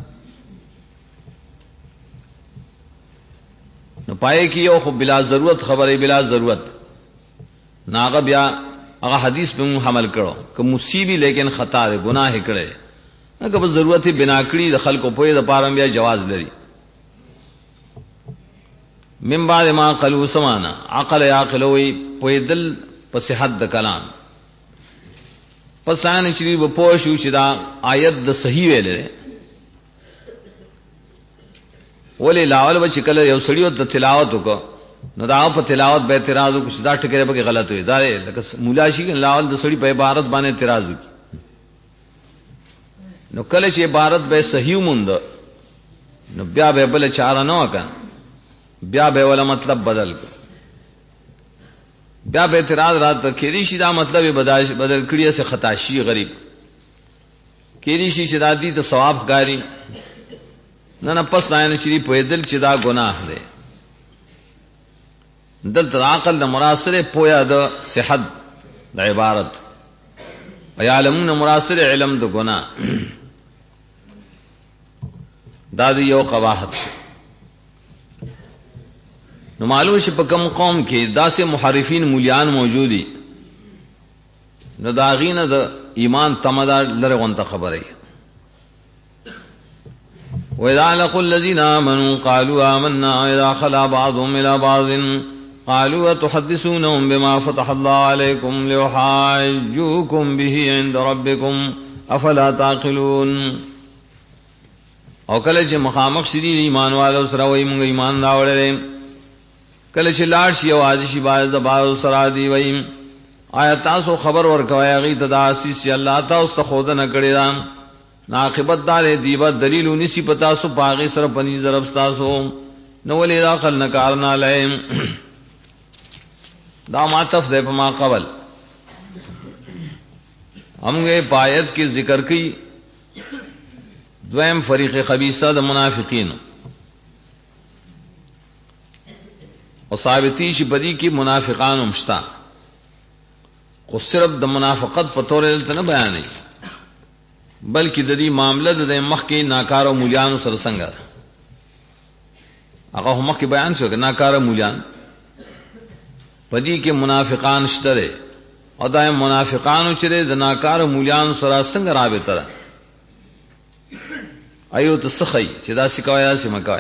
نو پائے کی یو خو بلا ضرورت خبره بلا ضرورت ناغه بیا هغه حدیث په حمل کړو که مصیبی لیکن خطا ده گناہ کړي هغه په ضرورت بنا کړی د خلکو په د پاره بیا جواز لري من بعد ما قالوا سمانا عقل عاقلوي پویدل په صحت د کلام پسانه چې په پوښو چې دا آیت د صحیح ویلې ولې لاول به چې کله یو سړیو د تلاوت وکړو نو دا په تلاوت به اعتراض وکړي چې دا ټکره به غلط وي دا لکه مولا شي لاول د سړی په عبارت باندې اعتراض وکړي نو کله چې عبارت به صحیح مونږ نو بیا به بل چاره نه وکړ بیا به ولا مطلب بدل کړ بیا به اعتراض راته کېږي چې دا مطلب بدل کړی سے خطا شي غریب کېږي چې دا دي ته ثواب غاري نه پس راځي شری په دل چې دا ګناه دی دلته عقل د مراسله پویا د صحت د عبارت علمون مراسله علم د ګناه دا دی یو قباحت نو معلوم شي په کوم قوم کې داسې محرفین مولیان موجودي نو دا غینه د ایمان تمدار لره غونته خبره وَإِذَا لَقُوا الَّذِينَ آمَنُوا قَالُوا آمَنَّا وَإِذَا خَلَا بَعْضُهُمْ إِلَى بَعْضٍ قَالُوا أَتُحَدِّثُونَهُم بِمَا فَتَحَ اللَّهُ عَلَيْكُمْ لِيُحَاجُّوكُم بِهِ عِندَ رَبِّكُمْ أَفَلَا تَعْقِلُونَ او کله چې مخامخ شې ایمان والو سره وایي موږ ایمان راوړل کله چې لاړ شي او عاجز شي باز د باز سره دی وایي آیا تاسو خبر ورکوي هغه ته د اساس الله تاسو خود نه کړی دا عاقبت دار دیبا دلیل نسی پتا سو باغی سره پنی ضرب تاسو نو ولې داخل نه کارنا لئ دا معطف ده په ما قبل همغه پایت کی ذکر کی دویم فریق خبیثه د منافقین او ثابتی شي بدی کی منافقان مشتا خو صرف د منافقت په تور نه بیانې بلکې د دې معاملې د مخکې ناکارو مولیانو سره څنګه هغه مخکې بیان شو چې ناکارو مولیان پدې کې منافقان شته او دا منافقانو چې د ناکارو مولیانو سره څنګه رابطه ده ایو ته سخی چې دا سکوایا سم کوي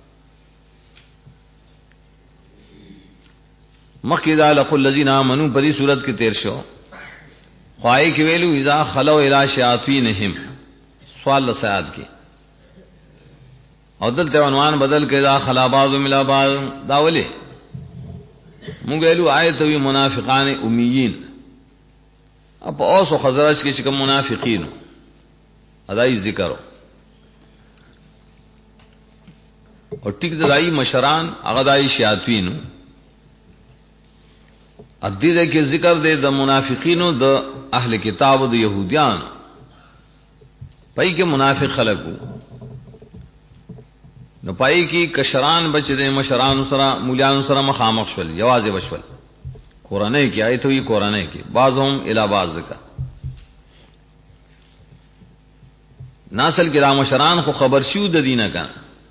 مخکې دا لقل الذين امنوا په دې صورت کې تیر شو خواهی کی ویلو اذا خلو الى شیاطینهم سوال سیاد کی او کله چې مخامخ شې ایمان والو سره وایي موږ ایمان راوړل کله چې لاړ شي او عاجز شي باز د باز سره پني ضرب تاسو او دلته عنوان بدل کړه دا خلا بعض ملا بعض دا ولي مونږ ویلو آیت وی منافقان امیین اپ اوس خزرج کې چې کوم منافقین ادائی ذکر او ټیک دای مشران هغه دای شیاطین ادي دې کې ذکر دې د منافقینو د اهل کتاب او د يهوديان پای کې منافق خلقو نو پای کې کشران بچ دې مشران سره مولیان سره مخامخ شول جواز وشول قرآن کې آیت وی قرآن کې بعضهم الی بعض ذکر ناسل کې را مشران خو خبر شو د دینه کا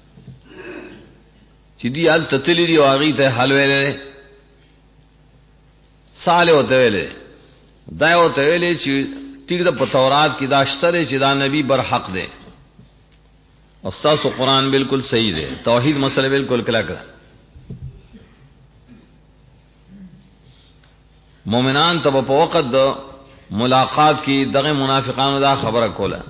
چې دی ال تتلی دی واغی ته حل ویلې صالح ہوتے ویلې دا ہوتے ویلې چې ټیک د تورات کې دا شتره چې دا نبی بر حق دی استاد قرآن بالکل صحیح دی توحید مسئلہ بالکل کلا کړه مومنان ته په وخت د ملاقات کې دغه منافقانو دا خبره کوله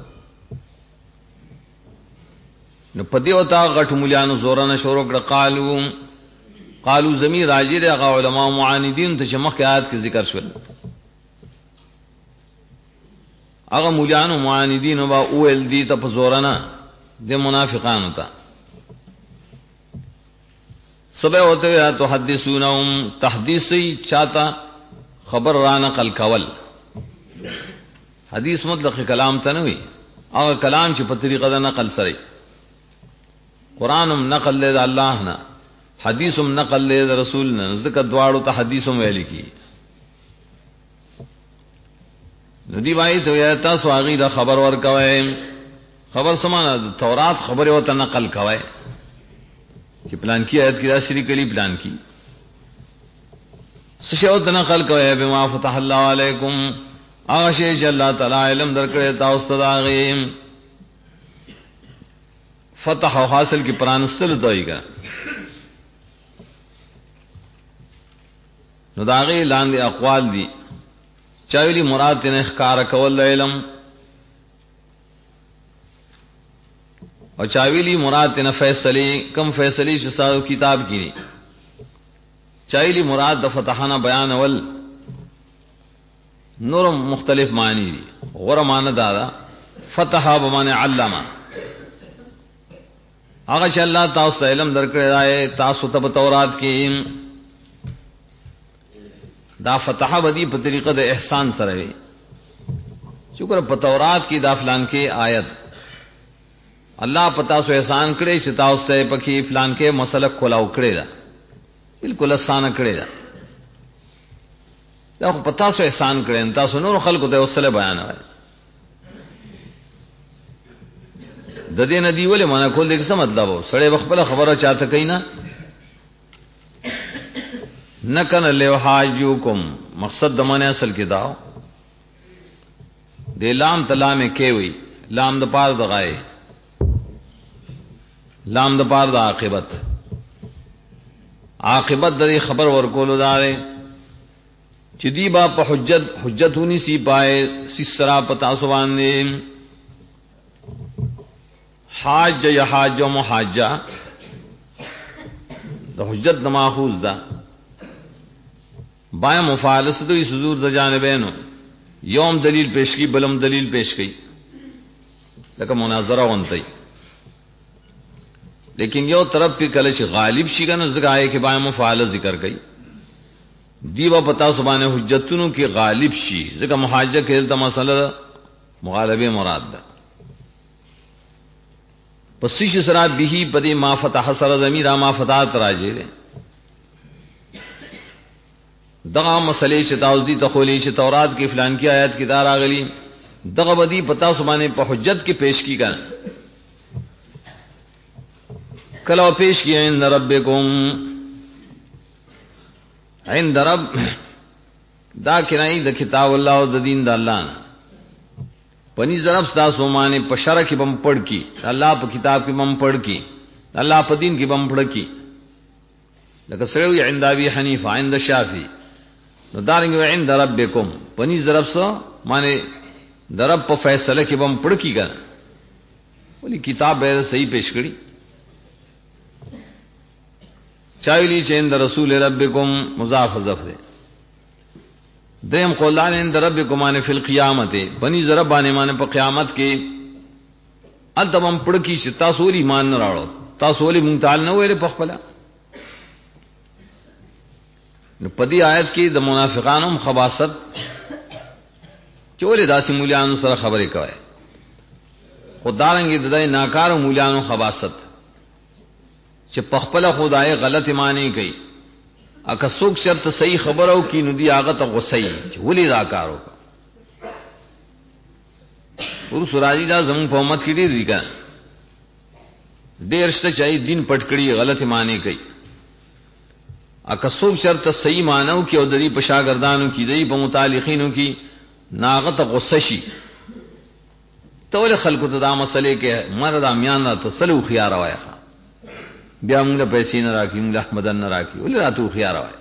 نو پدې وتا غټ مليانو زورانه شروع کړه قالو زمي راجي دغه علما معاندین ته چمخ کې آیات کې ذکر شول هغه مليانو معاندین او اول دي ته په زورانه د منافقانو ته سبه ہوتے یا تو حدیثونهم تحدیثی چاہتا خبر را نقل کول حدیث مطلق کلام ته نه وي هغه کلام چې په طریقه د نقل سره قرآنم نقل له الله نه حدیثم نقل له رسول نه ذکر دواړو ته حدیثم ویل کی ندی وای ته یا تاسو هغه دا خبر ورکوي خبر سمانه تورات خبر وته نقل کوي چې پلان کی آیت کې دا شری کلی پلان کی سشو ته نقل کوي بما فتح الله علیکم هغه شی چې الله تعالی علم درکړی تاسو ته هغه فتح او حاصل کی پرانستل دویګا نو داغه لاندې اقوال دي چاویلی مراد نه ښکار کول علم او چاویلی مراد نه فیصله کم فیصله چې تاسو کتاب کې چاویلی مراد د فتحانه بیان اول نور مختلف معنی دي غره معنی دا فتح بمعنی علما هغه چې الله تاسو علم درکړی دی تاسو ته تورات کې دا فتح بدی په طریقه د احسان سره وي شکر په تورات کې دا فلان کې آیت الله پتا سو احسان کړی چې تاسو ته پکې فلان کې مسله کولاو کړی دا بالکل آسان کړی دا دا پتا سو احسان کړی تاسو نور خلکو ته وسله بیان وای د دې ندی ولې معنا کول دې څه مطلب و سړی خپل خبره چاته کینا نکن له حاجوکم مقصد د معنی اصل کې داو د لام تلامه کې وی لام د پار د غای لام د پار د عاقبت د خبر ورکول دار چې دی با په حجتونی سی پای سسرا پتا سوان حاج یا حاج و محاجہ د حجت د ماخوذ ده بای مفالس دوی صدور د جانبینو یوم دلیل پیش کی بلم دلیل پیش کی لکه مناظره ونتي لیکن یو طرف په کله چې غالب شي کنه زګای کې بای مفعال ذکر کړي دیو پتا سبحانه حجتونو کې غالب شي ځکه محاجه کې د مسله مغالبه مراد ده پس شي سره به پدې ما فتح سره ضمیر ما فتحات راځي ده دغه مسلې چې تاسو دي تخولي چې تورات کې فلان کی آیت کې دار راغلي دغه بدی پتا سبحانه په حجت کې پیش کی کړه کلو پیش کیا عند ربکم عند رب دا کنائی دا کتاب اللہ و دا دین دا اللہ پنی ضرب ستاسو مانے پا شرع کی بم پڑھ کی اللہ پا کتاب کی بم پڑھ کی اللہ پا دین کی بم پڑھ کی لکہ سروی عند ابی حنیفہ عند شافی دارنگی عند ربکم پنی ضرب سا مانے درب پا فیصلہ کی بم پڑھ کی گا ولی کتاب بیر صحیح پیش کری چاویلی چې عند رسول ربکم مضاف حذف ده. دیم قولان عند ربکم ان فی القیامت بنی ضرب باندې معنی په قیامت کې التمم پړکی چې تاسو ول ایمان نه راړو تاسو ول مونږ تعال نه ویل په خپل. نو پدی آیت کې د منافقانو خباست چولې داسې مولیانو سره خبرې کوي خدارنګي د دې ناکارو مولیانو خباست چې په خپل خدای غلط معنی کوي اګه څوک شرط صحیح خبرو کې نو دی هغه ته غصې چې ولې دا کارو ور سراجی دا زمون په امت کې دی کا ډېر شته چې دین پټ کړی غلط معنی کوي اګه څوک شرط صحیح مانو کې او د دې په شاګردانو کې دی په متعلقینو کې ناغه ته غصه شي ټول خلکو ته دا مسلې کې مردا میان ته سلو خيار وایي بیا موږ پیسې نه راکې موږ احمد نه راکې ولې راتو خيار وایي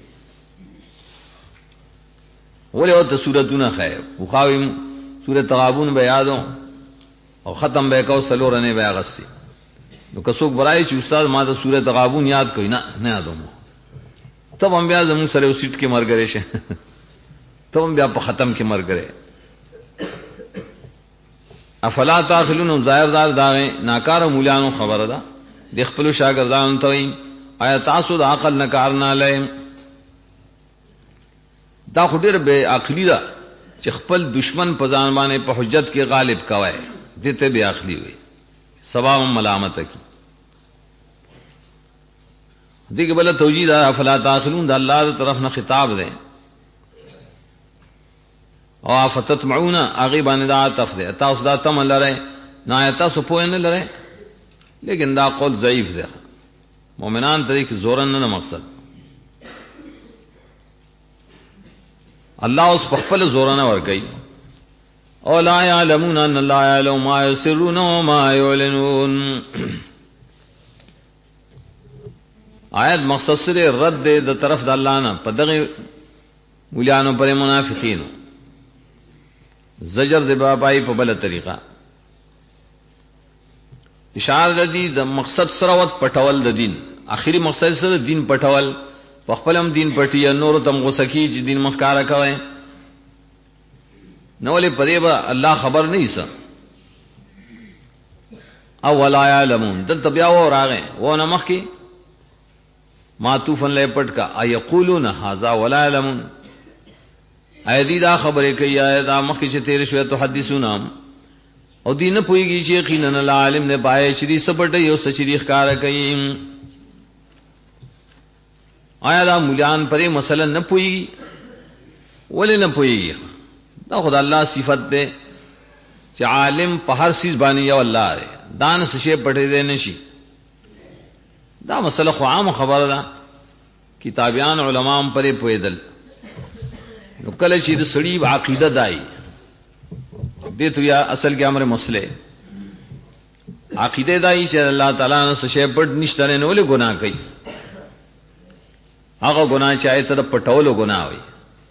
ولې او ته سورتونه خیر بخاوی سورۃ تغابن به یادو او ختم به کو سلورنه به اغستی نو کڅوک برای چې استاد ما د سورۃ تغابن یاد کوي نه یادوم ته هم بیا زموږ سره وسیټ کې مرګره شه ته هم بیا په ختم کې مرګره افلا تاخلون ظاهر دار دا ناکار مولانو خبره ده د خپل شاګردانو ته وي آیا تاسو د عقل نه کار نه لئ دا خو ډېر به عقلی ده چې خپل دشمن په ځان باندې په حجت کې غالب کوي دته به عقلی وي سبا ملامت کی دغه بل توجیه ده افلا تاخلون د الله تر طرف نه خطاب ده او فتتمعون اغيبان دا تفده تاسو دا تم لره نه تاسو پوه نه لره لیکن دا قول ضعیف ده مؤمنان طریق زورن نه مقصد الله اوس په خپل زورن ور کوي او لا يعلمون ان الله يعلم ما يسرون وما يعلنون آیت مقصد سره رد ده د طرف د الله نه په دغه مولانو پر منافقینو زجر د بابای په بل طریقه اشاره دی د مقصد سره پټول د دین اخیری مقصد سره دین پټول په خپلم دین پټي نور تم غسکی چې دین مخکاره کوي نو له پدې به الله خبر نه ایسه او ولا يعلمون دلته بیا و راغې و نه مخ کی معطوفن له پټ کا ايقولون هذا ولا يعلمون ایدی دا خبره کوي دا مخکې چې تیر شوه ته حدیثونه او دین پويږي چې یقینا العالم نه پای چې دې سپټ یو سچري ښکارا کوي آیا دا مولان پرې مسله نه پويږي ولې نه پويږي دا خدای الله صفت ده چې عالم په هر چیز باندې یو الله دی دان څه پټې دی نشي دا مسله خو عام خبره ده کتابیان علما هم پرې پويدل نو کله چې د سړی عقیده دای دې ته یا اصل کې امر مسله عقیده دای چې الله تعالی نه څه شی پټ نشته نه ولې ګناه کوي هغه ګناه چې آیت د پټولو ګناه وي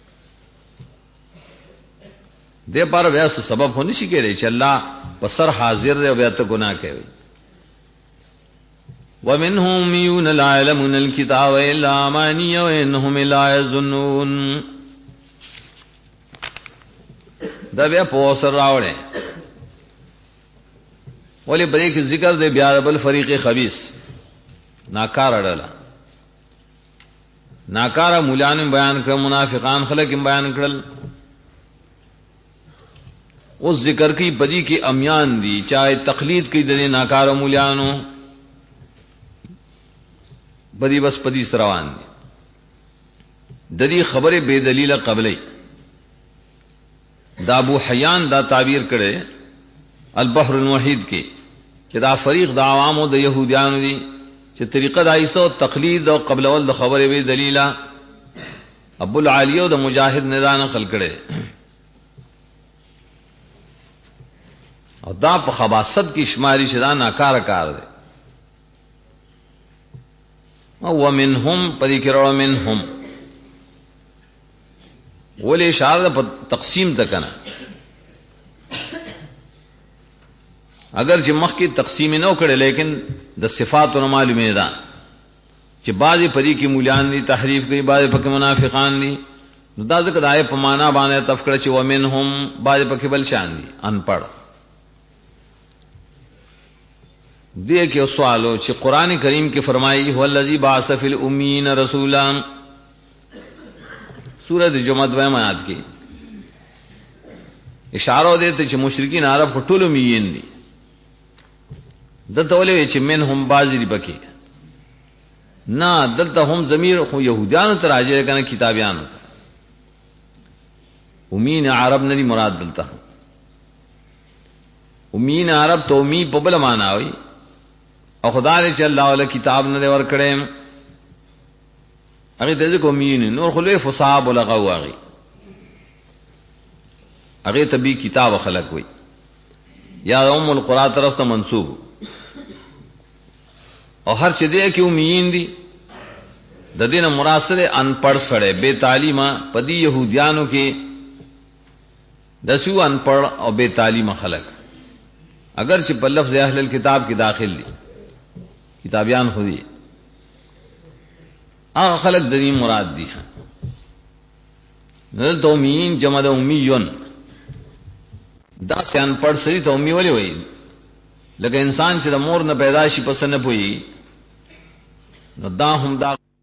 دې پر بیا سبب هونی شي کېږي چې الله په سر حاضر دی او بیا ته ګناه کوي ومنهم يون لا يعلمون الكتاب الا اماني وانهم لا يظنون دا بیا په سر راوړې ولی بریک ذکر دے بیا بل فریق خبیث ناکار اڑلا ناکار مولان بیان کړ منافقان خلک بیان کړل اس ذکر کی بدی کی امیان دی چاہے تقلید کی دے ناکار مولانو بدی بس پدی سروان دی ددی خبر بے دلیل قبلی دا ابو حیان دا تعبیر کرے البحر الوحید کی کہ دا فریق دا عوامو دا یہودیانو دی چې طریقه دا ایسو تقلید او قبل اول د خبره به دلیل ابو العالیه او د مجاهد ندا نقل کړي او دا په خباست کی شماري شدا ناکار کار دی او منهم پریکرو منهم ولې اشاره په تقسیم تکنا اگر چې مخکې تقسیم نه وکړي لیکن د صفاتونو معلومه ده چې بعضی پری کی مولیان دي تحریف کوي بعضی پکې منافقان دي نو دا ځکه د آیت په معنا باندې تفکر چې ومنهم بعضی پکې بل شان دي ان پړ دې کې سوالو چې قران کریم کې فرمایي هو الذی بعث فی الامین رسولا سورۃ جمعہ 2 آیات کې اشاره ده ته چې مشرکین عرب ټول امیین دي دته ولې چې منهم بعضی دي پکې نه دلته هم ضمیر خو يهودانو ته راځي کنه کتابیانو ته امین عرب نه دي مراد دلته امین عرب ته امی په بل معنا وي او خدای چې الله ولا کتاب نه ور کړي هغه دغه کومین نور خلوی فصاب لغو واغي هغه ته به کتاب خلق وي یا ام القرآن طرف ته منسوب او هر چې دې کې امین دي د دینه مراسله ان پڑھ سره بے تعلیمه پدی يهوديانو کې دسو ان پڑھ او بے تعلیمه خلق اگر چې په لفظ اهل الكتاب کې داخل دي کتابیان خو دي هغه خلق د دې مراد دي نه ته امین جمع د امیون دا څن پڑھ سړي ته امي ولې وایي لکه انسان چې د مور نه پیدا شي پس نه پوي نو دا هم دا